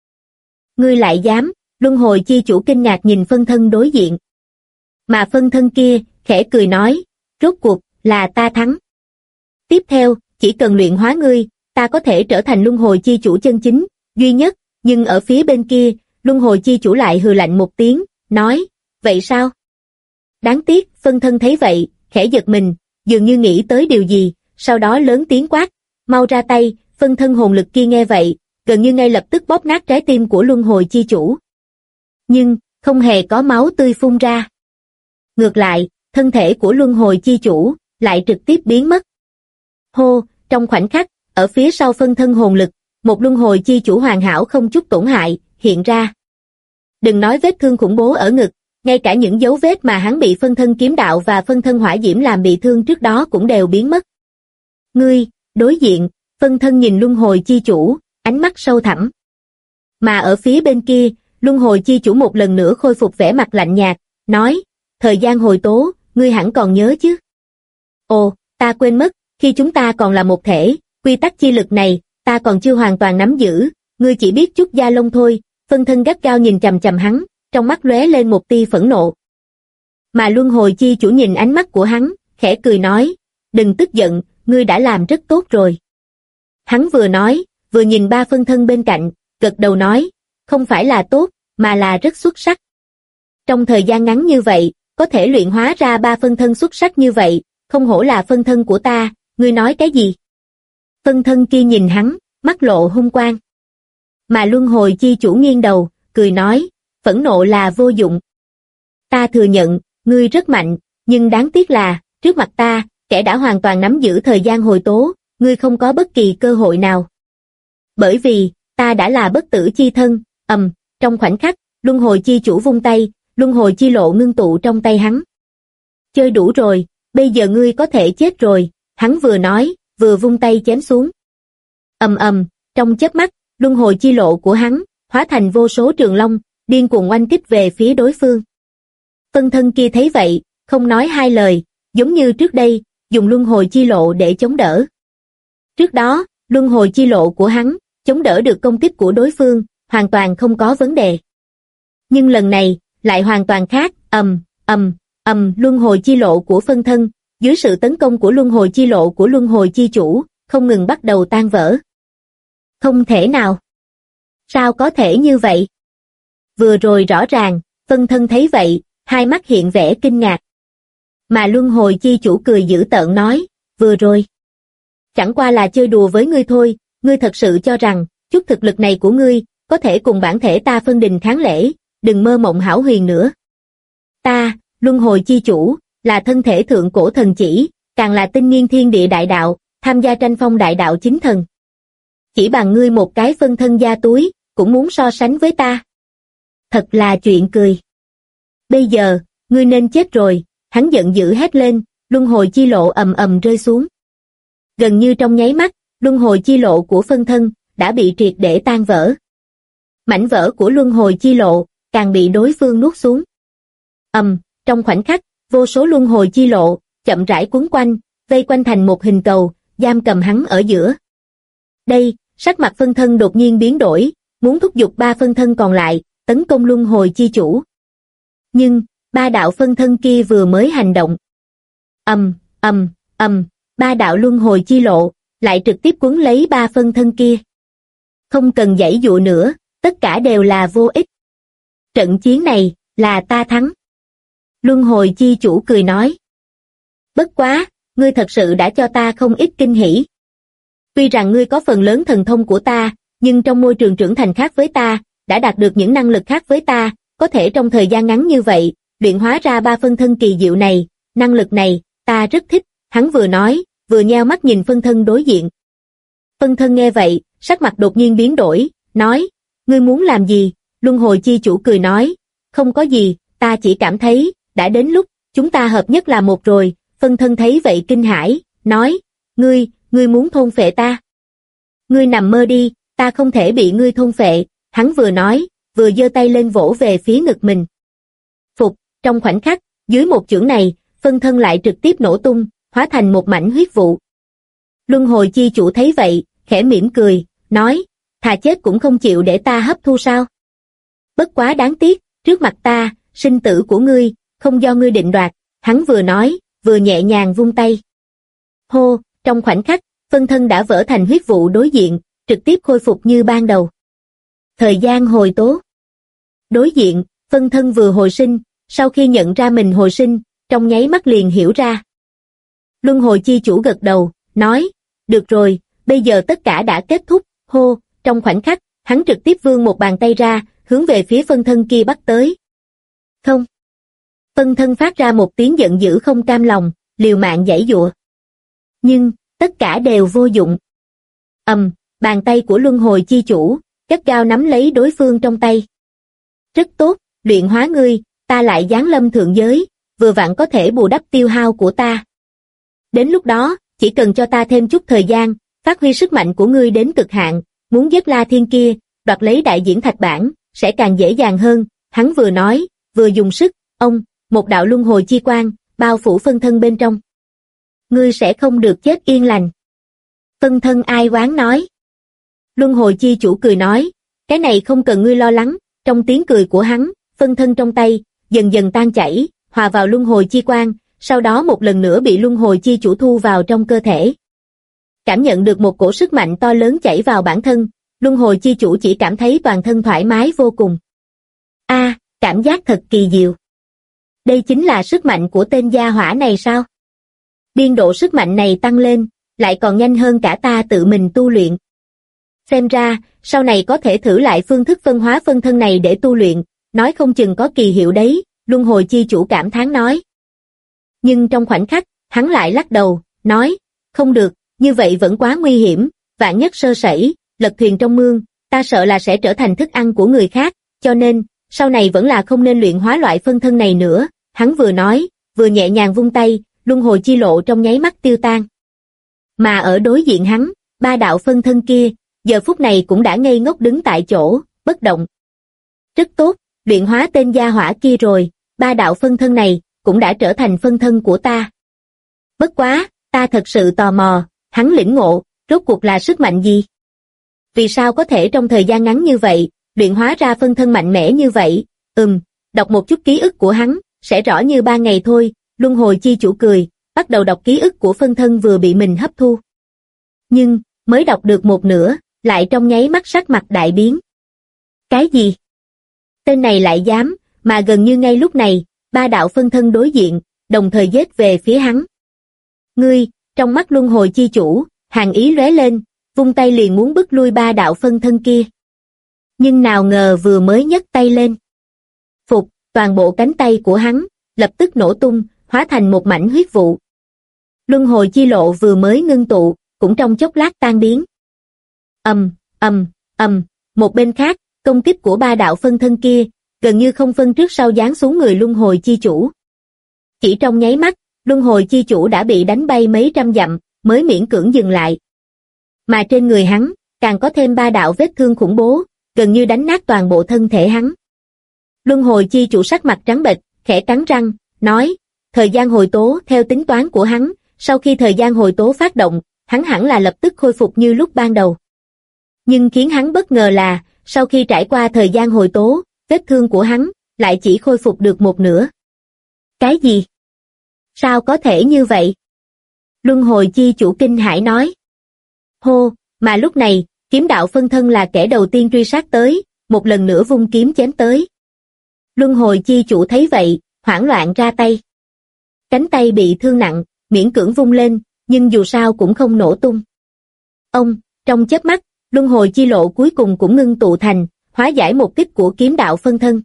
Ngươi lại dám? Luân hồi chi chủ kinh ngạc nhìn phân thân đối diện. Mà phân thân kia, khẽ cười nói, rốt cuộc, là ta thắng. Tiếp theo, chỉ cần luyện hóa ngươi, ta có thể trở thành luân hồi chi chủ chân chính, duy nhất, nhưng ở phía bên kia, luân hồi chi chủ lại hừ lạnh một tiếng, nói, vậy sao? Đáng tiếc, phân thân thấy vậy, khẽ giật mình, dường như nghĩ tới điều gì, sau đó lớn tiếng quát, mau ra tay. Phân thân hồn lực kia nghe vậy, gần như ngay lập tức bóp nát trái tim của luân hồi chi chủ. Nhưng, không hề có máu tươi phun ra. Ngược lại, thân thể của luân hồi chi chủ, lại trực tiếp biến mất. Hô, trong khoảnh khắc, ở phía sau phân thân hồn lực, một luân hồi chi chủ hoàn hảo không chút tổn hại, hiện ra. Đừng nói vết thương khủng bố ở ngực, ngay cả những dấu vết mà hắn bị phân thân kiếm đạo và phân thân hỏa diễm làm bị thương trước đó cũng đều biến mất. Ngươi, đối diện, phân thân nhìn luân hồi chi chủ, ánh mắt sâu thẳm. Mà ở phía bên kia, luân hồi chi chủ một lần nữa khôi phục vẻ mặt lạnh nhạt, nói, thời gian hồi tố, ngươi hẳn còn nhớ chứ? Ồ, ta quên mất, khi chúng ta còn là một thể, quy tắc chi lực này, ta còn chưa hoàn toàn nắm giữ, ngươi chỉ biết chút da lông thôi. Phân thân gắt gao nhìn chằm chằm hắn, trong mắt lóe lên một tia phẫn nộ. Mà luân hồi chi chủ nhìn ánh mắt của hắn, khẽ cười nói, đừng tức giận, ngươi đã làm rất tốt rồi. Hắn vừa nói, vừa nhìn ba phân thân bên cạnh, gật đầu nói, không phải là tốt, mà là rất xuất sắc. Trong thời gian ngắn như vậy, có thể luyện hóa ra ba phân thân xuất sắc như vậy, không hổ là phân thân của ta, ngươi nói cái gì? Phân thân kia nhìn hắn, mắt lộ hung quang. Mà luân hồi chi chủ nghiêng đầu, cười nói, phẫn nộ là vô dụng. Ta thừa nhận, ngươi rất mạnh, nhưng đáng tiếc là, trước mặt ta, kẻ đã hoàn toàn nắm giữ thời gian hồi tố, ngươi không có bất kỳ cơ hội nào. Bởi vì, ta đã là bất tử chi thân, trong khoảnh khắc, luân hồi chi chủ vung tay, luân hồi chi lộ ngưng tụ trong tay hắn. Chơi đủ rồi, bây giờ ngươi có thể chết rồi, hắn vừa nói, vừa vung tay chém xuống. Trong chớp mắt, luân hồi chi lộ của hắn, hóa thành vô số trường long, điên cuồng oanh kích về phía đối phương. Phân thân kia thấy vậy, không nói hai lời, giống như trước đây, dùng luân hồi chi lộ để chống đỡ. Trước đó, luân hồi chi lộ của hắn, chống đỡ được công kích của đối phương, hoàn toàn không có vấn đề. Nhưng lần này, lại hoàn toàn khác, luân hồi chi lộ của phân thân, dưới sự tấn công của luân hồi chi lộ của luân hồi chi chủ, không ngừng bắt đầu tan vỡ. Không thể nào. Sao có thể như vậy? Vừa rồi rõ ràng, phân thân thấy vậy, hai mắt hiện vẻ kinh ngạc. Mà luân hồi chi chủ cười dữ tợn nói, vừa rồi. Chẳng qua là chơi đùa với ngươi thôi, ngươi thật sự cho rằng, chút thực lực này của ngươi, có thể cùng bản thể ta phân đình kháng lễ, đừng mơ mộng hão huyền nữa. Ta, luân hồi chi chủ, là thân thể thượng cổ thần chỉ, càng là tinh nghiên thiên địa đại đạo, tham gia tranh phong đại đạo chính thần. Chỉ bằng ngươi một cái phân thân da túi, cũng muốn so sánh với ta. Thật là chuyện cười. Bây giờ, ngươi nên chết rồi, hắn giận dữ hét lên, luân hồi chi lộ ầm rơi xuống. Gần như trong nháy mắt, luân hồi chi lộ của phân thân, đã bị triệt để tan vỡ. Mảnh vỡ của luân hồi chi lộ, càng bị đối phương nuốt xuống. Trong khoảnh khắc, vô số luân hồi chi lộ, chậm rãi quấn quanh, vây quanh thành một hình cầu, giam cầm hắn ở giữa. Đây, sắc mặt phân thân đột nhiên biến đổi, muốn thúc giục 3 phân thân còn lại, tấn công luân hồi chi chủ. Nhưng, 3 đạo phân thân kia vừa mới hành động. ầm, 3 đạo luân hồi chi lộ, lại trực tiếp quấn lấy 3 phân thân kia. Không cần giãy dụa nữa, tất cả đều là vô ích. Trận chiến này, là ta thắng. Luân hồi chi chủ cười nói. Bất quá, ngươi thật sự đã cho ta không ít kinh hỉ. Tuy rằng ngươi có phần lớn thần thông của ta, nhưng trong môi trường trưởng thành khác với ta, đã đạt được những năng lực khác với ta, có thể trong thời gian ngắn như vậy, luyện hóa ra 3 phân thân kỳ diệu này, năng lực này, ta rất thích, hắn vừa nói, vừa nheo mắt nhìn phân thân đối diện. Phân thân nghe vậy, sắc mặt đột nhiên biến đổi, nói, ngươi muốn làm gì? Luân hồi chi chủ cười nói, không có gì, ta chỉ cảm thấy, đã đến lúc, chúng ta hợp nhất là một rồi. Phân thân thấy vậy kinh hãi, nói, ngươi muốn thôn phệ ta. Ngươi nằm mơ đi, ta không thể bị ngươi thôn phệ, hắn vừa nói, vừa giơ tay lên vỗ về phía ngực mình. Phục, trong khoảnh khắc, dưới một chưởng này, phân thân lại trực tiếp nổ tung, hóa thành một mảnh huyết vụ. Luân hồi chi chủ thấy vậy, khẽ mỉm cười, nói, thà chết cũng không chịu để ta hấp thu sao. Bất quá đáng tiếc, trước mặt ta, sinh tử của ngươi, không do ngươi định đoạt, hắn vừa nói, vừa nhẹ nhàng vung tay. Hô, trong khoảnh khắc, phân thân đã vỡ thành huyết vụ đối diện, trực tiếp khôi phục như ban đầu. Thời gian hồi tố. Đối diện, phân thân vừa hồi sinh, sau khi nhận ra mình hồi sinh, trong nháy mắt liền hiểu ra. Luân hồi chi chủ gật đầu, nói, được rồi, bây giờ tất cả đã kết thúc, hô, trong khoảnh khắc, hắn trực tiếp vươn một bàn tay ra, hướng về phía phân thân kia bắt tới. Không. Phân thân phát ra một tiếng giận dữ không cam lòng, liều mạng giãy giụa. Nhưng, tất cả đều vô dụng. Bàn tay của luân hồi chi chủ, gắt gao nắm lấy đối phương trong tay. Rất tốt, luyện hóa ngươi, ta lại giáng lâm thượng giới, vừa vặn có thể bù đắp tiêu hao của ta. Đến lúc đó, chỉ cần cho ta thêm chút thời gian, phát huy sức mạnh của ngươi đến cực hạn, muốn giết La Thiên kia, đoạt lấy đại diễn thạch bản, sẽ càng dễ dàng hơn, hắn vừa nói, vừa dùng sức, một đạo luân hồi chi quang, bao phủ phân thân bên trong. Ngươi sẽ không được chết yên lành. Phân thân ai oán nói. Luân hồi chi chủ cười nói, cái này không cần ngươi lo lắng, trong tiếng cười của hắn, phân thân trong tay, dần dần tan chảy, hòa vào luân hồi chi quang, sau đó một lần nữa bị luân hồi chi chủ thu vào trong cơ thể. Cảm nhận được một cổ sức mạnh to lớn chảy vào bản thân, luân hồi chi chủ chỉ cảm thấy toàn thân thoải mái vô cùng. Cảm giác thật kỳ diệu. Đây chính là sức mạnh của tên gia hỏa này sao? Biên độ sức mạnh này tăng lên, lại còn nhanh hơn cả ta tự mình tu luyện. Xem ra, sau này có thể thử lại phương thức phân hóa phân thân này để tu luyện, nói không chừng có kỳ hiệu đấy, luân hồi chi chủ cảm thán nói. Nhưng trong khoảnh khắc, hắn lại lắc đầu, nói, không được, như vậy vẫn quá nguy hiểm, vạn nhất sơ sẩy, lật thuyền trong mương, ta sợ là sẽ trở thành thức ăn của người khác, cho nên, sau này vẫn là không nên luyện hóa loại phân thân này nữa, hắn vừa nói, vừa nhẹ nhàng vung tay, luân hồi chi lộ trong nháy mắt tiêu tan. Mà ở đối diện hắn, 3 đạo phân thân kia, giờ phút này cũng đã ngây ngốc đứng tại chỗ, bất động. Rất tốt, luyện hóa tên gia hỏa kia rồi, 3 đạo phân thân này, cũng đã trở thành phân thân của ta. Bất quá, ta thật sự tò mò, hắn lĩnh ngộ, rốt cuộc là sức mạnh gì? Vì sao có thể trong thời gian ngắn như vậy, luyện hóa ra phân thân mạnh mẽ như vậy? Đọc một chút ký ức của hắn, sẽ rõ như 3 ngày thôi, luân hồi chi chủ cười, bắt đầu đọc ký ức của phân thân vừa bị mình hấp thu. Nhưng, mới đọc được một nửa, lại trong nháy mắt sắc mặt đại biến. Cái gì? Tên này lại dám, mà gần như ngay lúc này, 3 đạo phân thân đối diện, đồng thời giết về phía hắn. Ngươi, trong mắt luân hồi chi chủ, hàn ý lóe lên, vung tay liền muốn bức lui 3 đạo phân thân kia. Nhưng nào ngờ vừa mới nhấc tay lên. Phục, toàn bộ cánh tay của hắn, lập tức nổ tung, hóa thành một mảnh huyết vụ. Luân hồi chi lộ vừa mới ngưng tụ, cũng trong chốc lát tan biến. Một bên khác, công kích của 3 đạo phân thân kia, gần như không phân trước sau giáng xuống người luân hồi chi chủ. Chỉ trong nháy mắt, luân hồi chi chủ đã bị đánh bay mấy trăm dặm, mới miễn cưỡng dừng lại. Mà trên người hắn, càng có thêm 3 đạo vết thương khủng bố, gần như đánh nát toàn bộ thân thể hắn. Luân hồi chi chủ sắc mặt trắng bệch, khẽ cắn răng, nói, thời gian hồi tố theo tính toán của hắn, sau khi thời gian hồi tố phát động, hắn hẳn là lập tức khôi phục như lúc ban đầu. Nhưng khiến hắn bất ngờ là, sau khi trải qua thời gian hồi tố, vết thương của hắn lại chỉ khôi phục được một nửa. Cái gì? Sao có thể như vậy? Luân hồi chi chủ kinh hãi nói. Hô, mà lúc này, kiếm đạo phân thân là kẻ đầu tiên truy sát tới, một lần nữa vung kiếm chém tới. Luân hồi chi chủ thấy vậy, hoảng loạn ra tay. Cánh tay bị thương nặng, miễn cưỡng vung lên, nhưng dù sao cũng không nổ tung. Trong chớp mắt, luân hồi chi lộ cuối cùng cũng ngưng tụ thành, hóa giải một kích của kiếm đạo phân thân.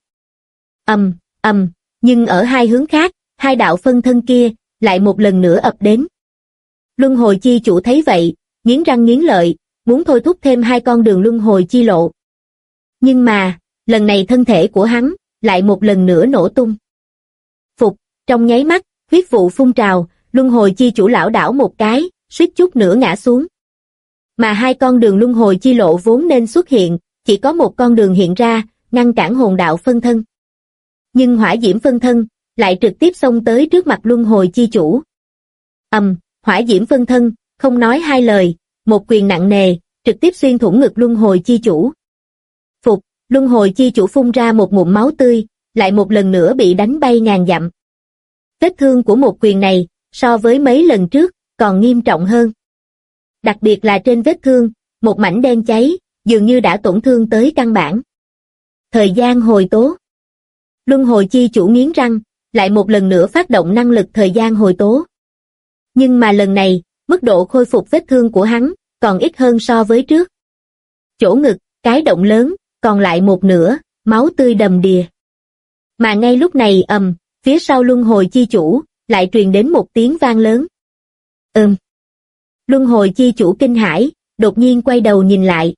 Nhưng ở hai hướng khác, hai đạo phân thân kia, lại một lần nữa ập đến. Luân hồi chi chủ thấy vậy, nghiến răng nghiến lợi, muốn thôi thúc thêm hai con đường luân hồi chi lộ. Nhưng mà, lần này thân thể của hắn, lại một lần nữa nổ tung. Phục, trong nháy mắt, huyết vụ phun trào, luân hồi chi chủ lảo đảo một cái, suýt chút nữa ngã xuống. Mà hai con đường luân hồi chi lộ vốn nên xuất hiện, chỉ có một con đường hiện ra, ngăn cản hồn đạo phân thân. Nhưng hỏa diễm phân thân, lại trực tiếp xông tới trước mặt luân hồi chi chủ. Hỏa diễm phân thân, không nói hai lời, một quyền nặng nề, trực tiếp xuyên thủng ngực luân hồi chi chủ. Phục, luân hồi chi chủ phun ra một ngụm máu tươi, lại một lần nữa bị đánh bay ngàn dặm. Vết thương của một quyền này, so với mấy lần trước, còn nghiêm trọng hơn. Đặc biệt là trên vết thương, một mảnh đen cháy, dường như đã tổn thương tới căn bản. Thời gian hồi tố. Luân hồi chi chủ nghiến răng, lại một lần nữa phát động năng lực thời gian hồi tố. Nhưng mà lần này, mức độ khôi phục vết thương của hắn, còn ít hơn so với trước. Chỗ ngực, cái động lớn, còn lại một nửa, máu tươi đầm đìa. Mà ngay lúc này phía sau luân hồi chi chủ, lại truyền đến một tiếng vang lớn. Luân hồi chi chủ kinh hãi, đột nhiên quay đầu nhìn lại.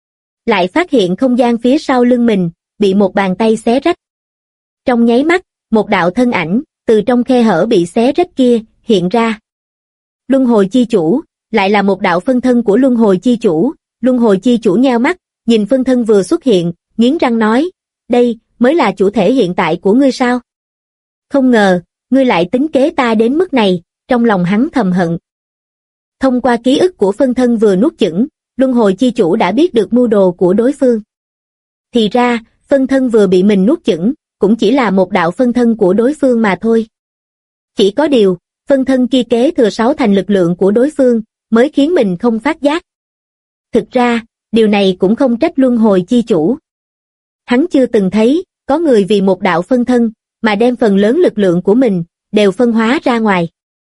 Lại phát hiện không gian phía sau lưng mình, bị một bàn tay xé rách. Trong nháy mắt, một đạo thân ảnh, từ trong khe hở bị xé rách kia, hiện ra. Luân hồi chi chủ, lại là một đạo phân thân của luân hồi chi chủ. Luân hồi chi chủ nheo mắt, nhìn phân thân vừa xuất hiện, nghiến răng nói, đây, mới là chủ thể hiện tại của ngươi sao? Không ngờ, ngươi lại tính kế ta đến mức này, trong lòng hắn thầm hận. Thông qua ký ức của phân thân vừa nuốt chửng, luân hồi chi chủ đã biết được mưu đồ của đối phương. Thì ra, phân thân vừa bị mình nuốt chửng, cũng chỉ là một đạo phân thân của đối phương mà thôi. Chỉ có điều, phân thân kia kế thừa 6 thành lực lượng của đối phương, mới khiến mình không phát giác. Thực ra, điều này cũng không trách luân hồi chi chủ. Hắn chưa từng thấy, có người vì một đạo phân thân, mà đem phần lớn lực lượng của mình, đều phân hóa ra ngoài.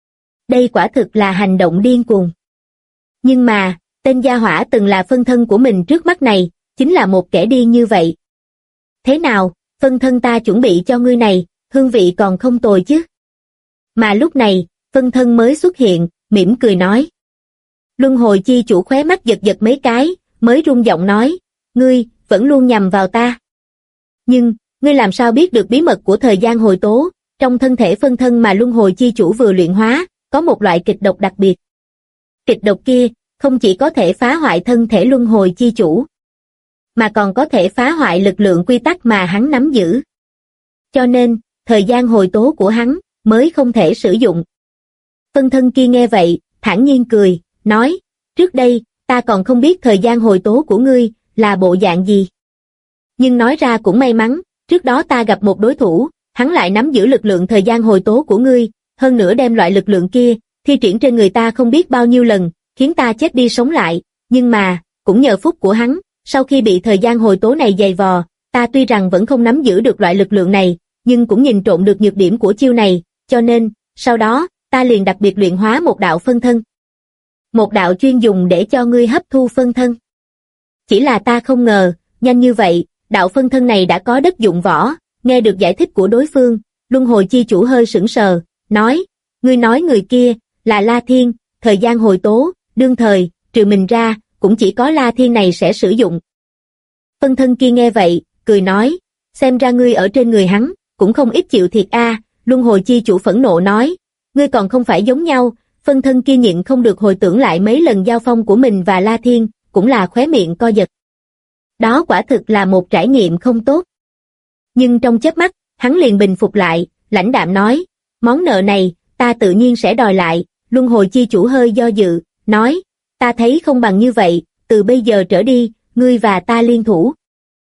Đây quả thực là hành động điên cuồng. Nhưng mà, tên gia hỏa từng là phân thân của mình trước mắt này, chính là một kẻ điên như vậy. Thế nào, phân thân ta chuẩn bị cho ngươi này, hương vị còn không tồi chứ? Mà lúc này, phân thân mới xuất hiện, mỉm cười nói. Luân hồi chi chủ khóe mắt giật giật mấy cái, mới rung giọng nói, ngươi, vẫn luôn nhằm vào ta. Nhưng, ngươi làm sao biết được bí mật của thời gian hồi tố, trong thân thể phân thân mà luân hồi chi chủ vừa luyện hóa, có một loại kịch độc đặc biệt. Kịch độc kia, không chỉ có thể phá hoại thân thể luân hồi chi chủ, mà còn có thể phá hoại lực lượng quy tắc mà hắn nắm giữ. Cho nên, thời gian hồi tố của hắn, mới không thể sử dụng. Phân thân kia nghe vậy, thản nhiên cười, nói, trước đây, ta còn không biết thời gian hồi tố của ngươi, là bộ dạng gì. Nhưng nói ra cũng may mắn, trước đó ta gặp một đối thủ, hắn lại nắm giữ lực lượng thời gian hồi tố của ngươi, hơn nữa đem loại lực lượng kia, thi triển trên người ta không biết bao nhiêu lần, khiến ta chết đi sống lại, nhưng mà, cũng nhờ phúc của hắn, sau khi bị thời gian hồi tố này dày vò, ta tuy rằng vẫn không nắm giữ được loại lực lượng này, nhưng cũng nhìn trộm được nhược điểm của chiêu này, cho nên, sau đó, ta liền đặc biệt luyện hóa một đạo phân thân. Một đạo chuyên dùng để cho ngươi hấp thu phân thân. Chỉ là ta không ngờ, nhanh như vậy, đạo phân thân này đã có đất dụng võ, nghe được giải thích của đối phương, luân hồi chi chủ hơi sững sờ, nói, ngươi nói người kia, là La Thiên, thời gian hồi tố, đương thời, trừ mình ra, cũng chỉ có La Thiên này sẽ sử dụng. Phân thân kia nghe vậy, cười nói, xem ra ngươi ở trên người hắn, cũng không ít chịu thiệt a. Luân hồi chi chủ phẫn nộ nói, ngươi còn không phải giống nhau. Phân thân kia nhịn không được hồi tưởng lại mấy lần giao phong của mình và La Thiên, cũng là khóe miệng co giật. Đó quả thực là một trải nghiệm không tốt. Nhưng trong chớp mắt, hắn liền bình phục lại, lãnh đạm nói, món nợ này, ta tự nhiên sẽ đòi lại. Luân hồi chi chủ hơi do dự, nói, ta thấy không bằng như vậy, từ bây giờ trở đi, ngươi và ta liên thủ.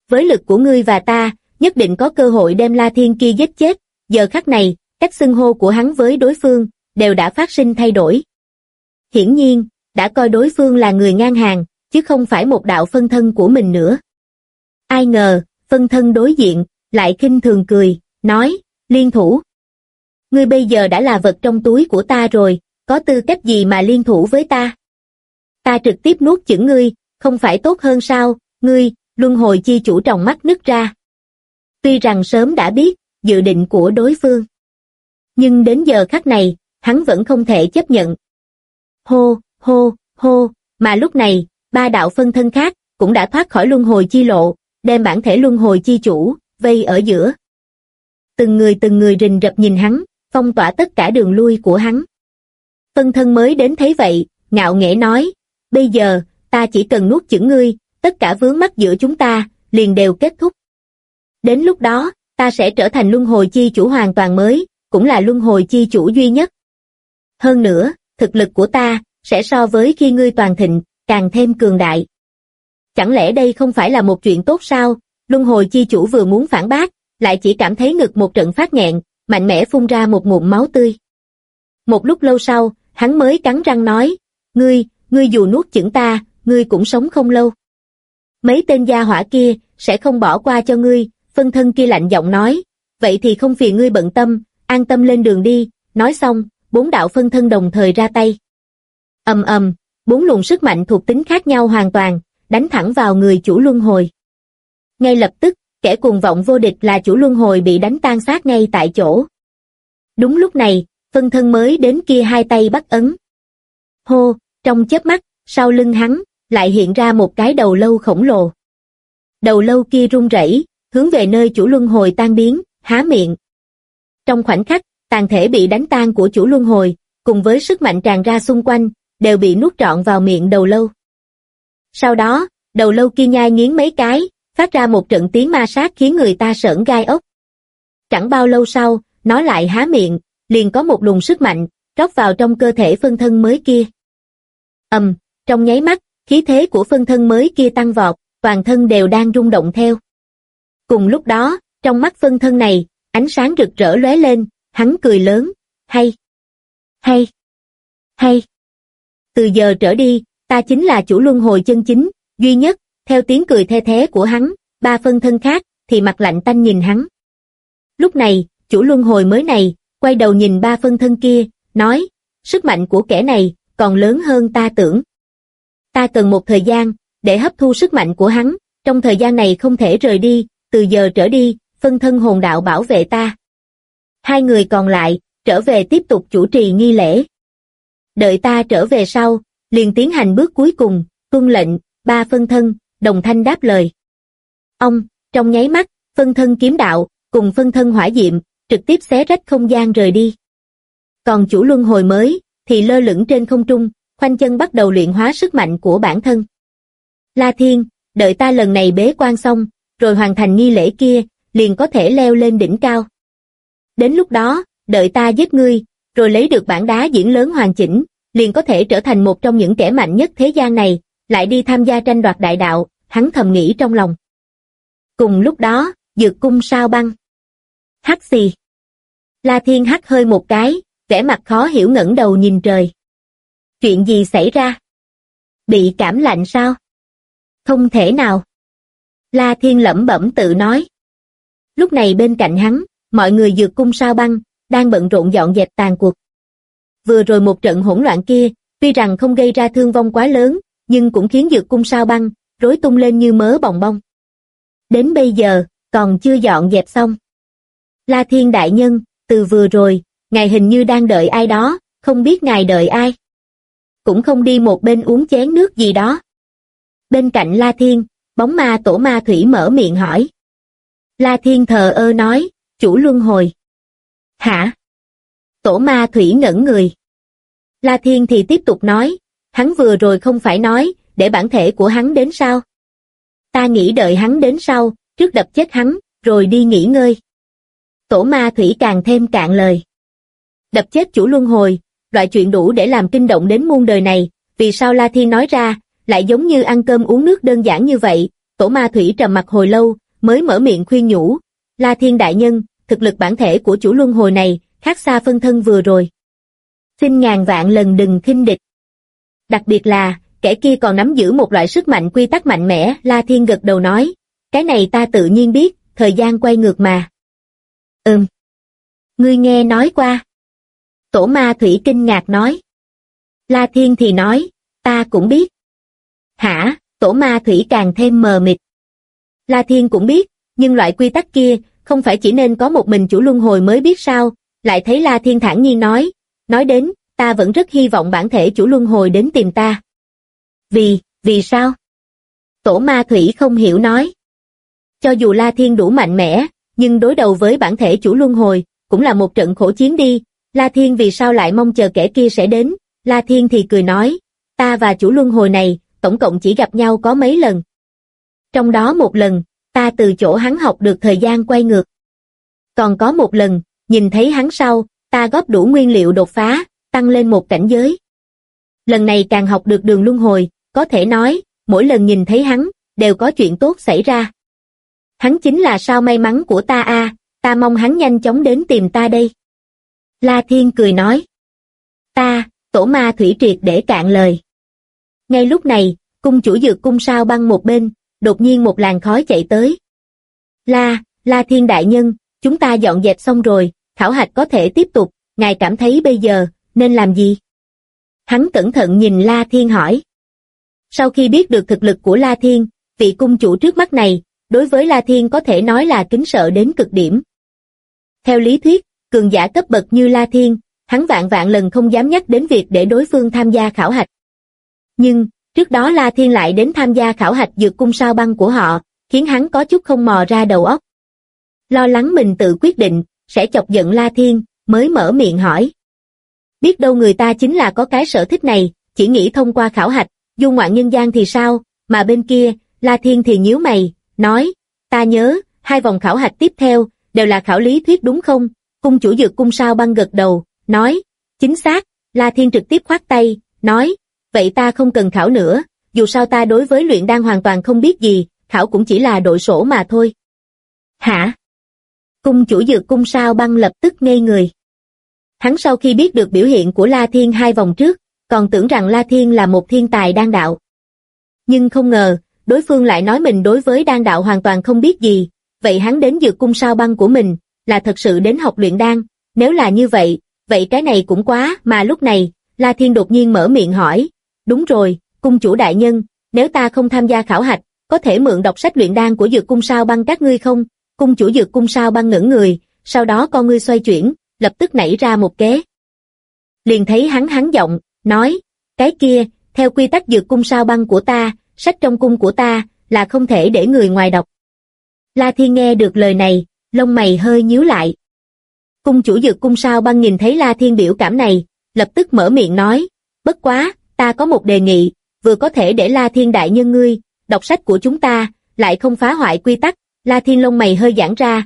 Với lực của ngươi và ta, nhất định có cơ hội đem La Thiên kia giết chết. Giờ khắc này, cách xưng hô của hắn với đối phương, đều đã phát sinh thay đổi. Hiển nhiên, đã coi đối phương là người ngang hàng, chứ không phải một đạo phân thân của mình nữa. Ai ngờ, phân thân đối diện, lại khinh thường cười, nói, liên thủ. Ngươi bây giờ đã là vật trong túi của ta rồi, có tư cách gì mà liên thủ với ta? Ta trực tiếp nuốt chửng ngươi, không phải tốt hơn sao? Ngươi, luân hồi chi chủ tròng mắt nứt ra. Tuy rằng sớm đã biết dự định của đối phương, nhưng đến giờ khắc này, hắn vẫn không thể chấp nhận. Hô, hô, hô, mà lúc này, ba đạo phân thân khác cũng đã thoát khỏi luân hồi chi lộ, đem bản thể luân hồi chi chủ vây ở giữa. Từng người rình rập nhìn hắn, phong tỏa tất cả đường lui của hắn. Phân thân mới đến thấy vậy, ngạo nghễ nói, bây giờ, ta chỉ cần nuốt chửng ngươi, tất cả vướng mắc giữa chúng ta, liền đều kết thúc. Đến lúc đó, ta sẽ trở thành luân hồi chi chủ hoàn toàn mới, cũng là luân hồi chi chủ duy nhất. Hơn nữa, thực lực của ta, sẽ so với khi ngươi toàn thịnh, càng thêm cường đại. Chẳng lẽ đây không phải là một chuyện tốt sao? Luân hồi chi chủ vừa muốn phản bác, lại chỉ cảm thấy ngực một trận phát nghẹn, mạnh mẽ phun ra một ngụm máu tươi. Một lúc lâu sau, hắn mới cắn răng nói, ngươi dù nuốt chửng ta, ngươi cũng sống không lâu. Mấy tên gia hỏa kia, sẽ không bỏ qua cho ngươi, phân thân kia lạnh giọng nói, vậy thì không phiền ngươi bận tâm, an tâm lên đường đi, nói xong, 4 đạo phân thân đồng thời ra tay. Ầm ầm, 4 luồng sức mạnh thuộc tính khác nhau hoàn toàn, đánh thẳng vào người chủ luân hồi. Ngay lập tức, kẻ cuồng vọng vô địch là chủ luân hồi bị đánh tan xác ngay tại chỗ. Đúng lúc này, phân thân mới đến kia hai tay bắt ấn. Hô, trong chớp mắt, sau lưng hắn, lại hiện ra một cái đầu lâu khổng lồ. Đầu lâu kia rung rẩy, hướng về nơi chủ luân hồi tan biến, há miệng. Trong khoảnh khắc, tàn thể bị đánh tan của chủ luân hồi, cùng với sức mạnh tràn ra xung quanh, đều bị nuốt trọn vào miệng đầu lâu. Sau đó, đầu lâu kia nhai nghiến mấy cái, phát ra một trận tiếng ma sát khiến người ta sởn gai ốc. Chẳng bao lâu sau, nó lại há miệng, liền có một luồng sức mạnh, rót vào trong cơ thể phân thân mới kia. Trong nháy mắt, khí thế của phân thân mới kia tăng vọt, toàn thân đều đang rung động theo. Cùng lúc đó, trong mắt phân thân này, ánh sáng rực rỡ lóe lên, hắn cười lớn, hay. Từ giờ trở đi, ta chính là chủ luân hồi chân chính, duy nhất, theo tiếng cười the thé của hắn, 3 phân thân khác, thì mặt lạnh tanh nhìn hắn. Lúc này, chủ luân hồi mới này, quay đầu nhìn 3 phân thân kia, nói, sức mạnh của kẻ này, còn lớn hơn ta tưởng. Ta cần một thời gian, để hấp thu sức mạnh của hắn, trong thời gian này không thể rời đi, từ giờ trở đi, phân thân hồn đạo bảo vệ ta. 2 người còn lại, trở về tiếp tục chủ trì nghi lễ. Đợi ta trở về sau, liền tiến hành bước cuối cùng, tuân lệnh, 3 phân thân, đồng thanh đáp lời. Trong nháy mắt, phân thân kiếm đạo, cùng phân thân hỏa diệm, trực tiếp xé rách không gian rời đi. Còn chủ luân hồi mới, thì lơ lửng trên không trung, khoanh chân bắt đầu luyện hóa sức mạnh của bản thân. La Thiên, đợi ta lần này bế quan xong, rồi hoàn thành nghi lễ kia, liền có thể leo lên đỉnh cao. Đến lúc đó, đợi ta giết ngươi, rồi lấy được bản đá diễn lớn hoàn chỉnh, liền có thể trở thành một trong những kẻ mạnh nhất thế gian này, lại đi tham gia tranh đoạt đại đạo, hắn thầm nghĩ trong lòng. Cùng lúc đó, dược cung sao băng. Hắc xì. La Thiên hắt hơi một cái, vẻ mặt khó hiểu ngẩng đầu nhìn trời. Chuyện gì xảy ra? Bị cảm lạnh sao? Không thể nào. La Thiên lẩm bẩm tự nói. Lúc này bên cạnh hắn, mọi người dược cung sao băng, đang bận rộn dọn dẹp tàn cuộc. Vừa rồi một trận hỗn loạn kia, tuy rằng không gây ra thương vong quá lớn, nhưng cũng khiến dược cung sao băng, rối tung lên như mớ bòng bong. Đến bây giờ, còn chưa dọn dẹp xong. La Thiên đại nhân, từ vừa rồi, ngài hình như đang đợi ai đó, không biết ngài đợi ai. Cũng không đi một bên uống chén nước gì đó. Bên cạnh La Thiên, bóng ma tổ ma thủy mở miệng hỏi. La Thiên thờ ơ nói, chủ luân hồi. Hả? Tổ ma thủy ngẩn người. La Thiên thì tiếp tục nói, hắn vừa rồi không phải nói, để bản thể của hắn đến sao? Ta nghĩ đợi hắn đến sau, trước đập chết hắn, rồi đi nghỉ ngơi. Tổ ma thủy càng thêm cạn lời. Đập chết chủ luân hồi, loại chuyện đủ để làm kinh động đến muôn đời này, vì sao La Thiên nói ra, lại giống như ăn cơm uống nước đơn giản như vậy, Tổ Ma Thủy trầm mặc hồi lâu, mới mở miệng khuyên nhủ, La Thiên đại nhân, thực lực bản thể của chủ luân hồi này, khác xa phân thân vừa rồi. Xin ngàn vạn lần đừng khinh địch. Đặc biệt là, kẻ kia còn nắm giữ một loại sức mạnh quy tắc mạnh mẽ, La Thiên gật đầu nói, cái này ta tự nhiên biết, thời gian quay ngược mà. Ngươi nghe nói qua. Tổ Ma Thủy kinh ngạc nói. La Thiên thì nói, ta cũng biết. Hả? Tổ Ma Thủy càng thêm mờ mịt. La Thiên cũng biết, nhưng loại quy tắc kia, không phải chỉ nên có một mình chủ luân hồi mới biết sao, lại thấy La Thiên thản nhiên nói đến, ta vẫn rất hy vọng bản thể chủ luân hồi đến tìm ta. Vì sao? Tổ Ma Thủy không hiểu nói. Cho dù La Thiên đủ mạnh mẽ, nhưng đối đầu với bản thể chủ luân hồi, cũng là một trận khổ chiến đi, La Thiên vì sao lại mong chờ kẻ kia sẽ đến, La Thiên thì cười nói, ta và chủ luân hồi này, tổng cộng chỉ gặp nhau có mấy lần. Trong đó một lần, ta từ chỗ hắn học được thời gian quay ngược. Còn có một lần, nhìn thấy hắn sau, ta góp đủ nguyên liệu đột phá, tăng lên một cảnh giới. Lần này càng học được đường luân hồi, có thể nói, mỗi lần nhìn thấy hắn, đều có chuyện tốt xảy ra. Hắn chính là sao may mắn của ta a, ta mong hắn nhanh chóng đến tìm ta đây. La Thiên cười nói. Tổ Ma Thủy triệt để cạn lời. Ngay lúc này, cung chủ dược cung Sao Băng một bên, đột nhiên một làn khói chạy tới. La Thiên đại nhân, chúng ta dọn dẹp xong rồi, khảo hạch có thể tiếp tục, ngài cảm thấy bây giờ, nên làm gì? Hắn cẩn thận nhìn La Thiên hỏi. Sau khi biết được thực lực của La Thiên, vị cung chủ trước mắt này, đối với La Thiên có thể nói là kính sợ đến cực điểm. Theo lý thuyết, cường giả cấp bậc như La Thiên, hắn vạn lần không dám nhắc đến việc để đối phương tham gia khảo hạch. Nhưng, trước đó La Thiên lại đến tham gia khảo hạch dược cung Sao Băng của họ, khiến hắn có chút không mò ra đầu óc. Lo lắng mình tự quyết định, sẽ chọc giận La Thiên, mới mở miệng hỏi. Biết đâu người ta chính là có cái sở thích này, chỉ nghĩ thông qua khảo hạch, du ngoạn nhân gian thì sao, mà bên kia, La Thiên thì nhíu mày, nói, ta nhớ, 2 vòng khảo hạch tiếp theo, đều là khảo lý thuyết đúng không? Cung chủ dược cung Sao Băng gật đầu, nói, chính xác, La Thiên trực tiếp khoát tay, nói, vậy ta không cần khảo nữa, dù sao ta đối với luyện đan hoàn toàn không biết gì, khảo cũng chỉ là đội sổ mà thôi. Hả? Cung chủ dược cung Sao Băng lập tức ngây người. Hắn sau khi biết được biểu hiện của La Thiên 2 vòng trước, còn tưởng rằng La Thiên là một thiên tài đan đạo. Nhưng không ngờ, đối phương lại nói mình đối với đan đạo hoàn toàn không biết gì, vậy hắn đến dược cung Sao Băng của mình, là thật sự đến học luyện đan, nếu là như vậy, vậy cái này cũng quá, mà lúc này, La Thiên đột nhiên mở miệng hỏi, đúng rồi, cung chủ đại nhân, nếu ta không tham gia khảo hạch, có thể mượn đọc sách luyện đan của dược cung Sao Băng các ngươi không? Cung chủ dược cung Sao Băng ngẩn người, sau đó con ngươi xoay chuyển, lập tức nảy ra một kế. Liền thấy hắn giọng, nói, cái kia, theo quy tắc dược cung Sao Băng của ta, sách trong cung của ta, là không thể để người ngoài đọc. La Thiên nghe được lời này, lông mày hơi nhíu lại. Cung chủ dược cung Sao Băng nhìn thấy La Thiên biểu cảm này, lập tức mở miệng nói, bất quá, ta có một đề nghị, vừa có thể để La Thiên đại nhân ngươi, đọc sách của chúng ta, lại không phá hoại quy tắc. La Thiên lông mày hơi giãn ra,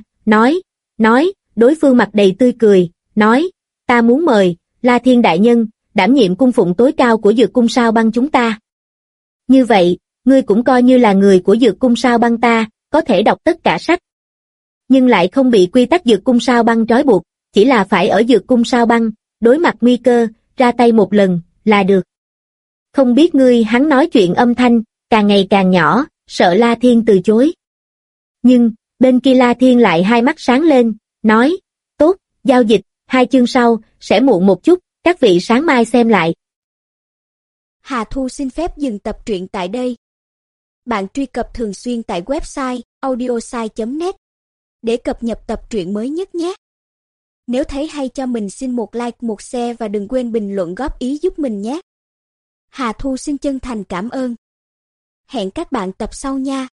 nói, đối phương mặt đầy tươi cười, nói, ta muốn mời, La Thiên đại nhân, đảm nhiệm cung phụng tối cao của dược cung Sao Băng chúng ta. Như vậy, ngươi cũng coi như là người của dược cung Sao Băng ta, có thể đọc tất cả sách. Nhưng lại không bị quy tắc dược cung Sao Băng trói buộc, chỉ là phải ở dược cung Sao Băng, đối mặt nguy cơ, ra tay một lần, là được. Không biết ngươi, hắn nói chuyện âm thanh, càng ngày càng nhỏ, sợ La Thiên từ chối. Nhưng, bên kia La Thiên lại hai mắt sáng lên, nói, tốt, giao dịch, 2 chương sau, sẽ muộn một chút, các vị sáng mai xem lại.
Hà Thu xin phép dừng tập truyện tại đây. Bạn truy cập thường xuyên tại website audiosai.net để cập nhật tập truyện mới nhất nhé. Nếu thấy hay cho mình xin một like, một share và đừng quên bình luận góp ý giúp mình nhé. Hà Thu xin chân thành cảm ơn. Hẹn các bạn tập sau nha.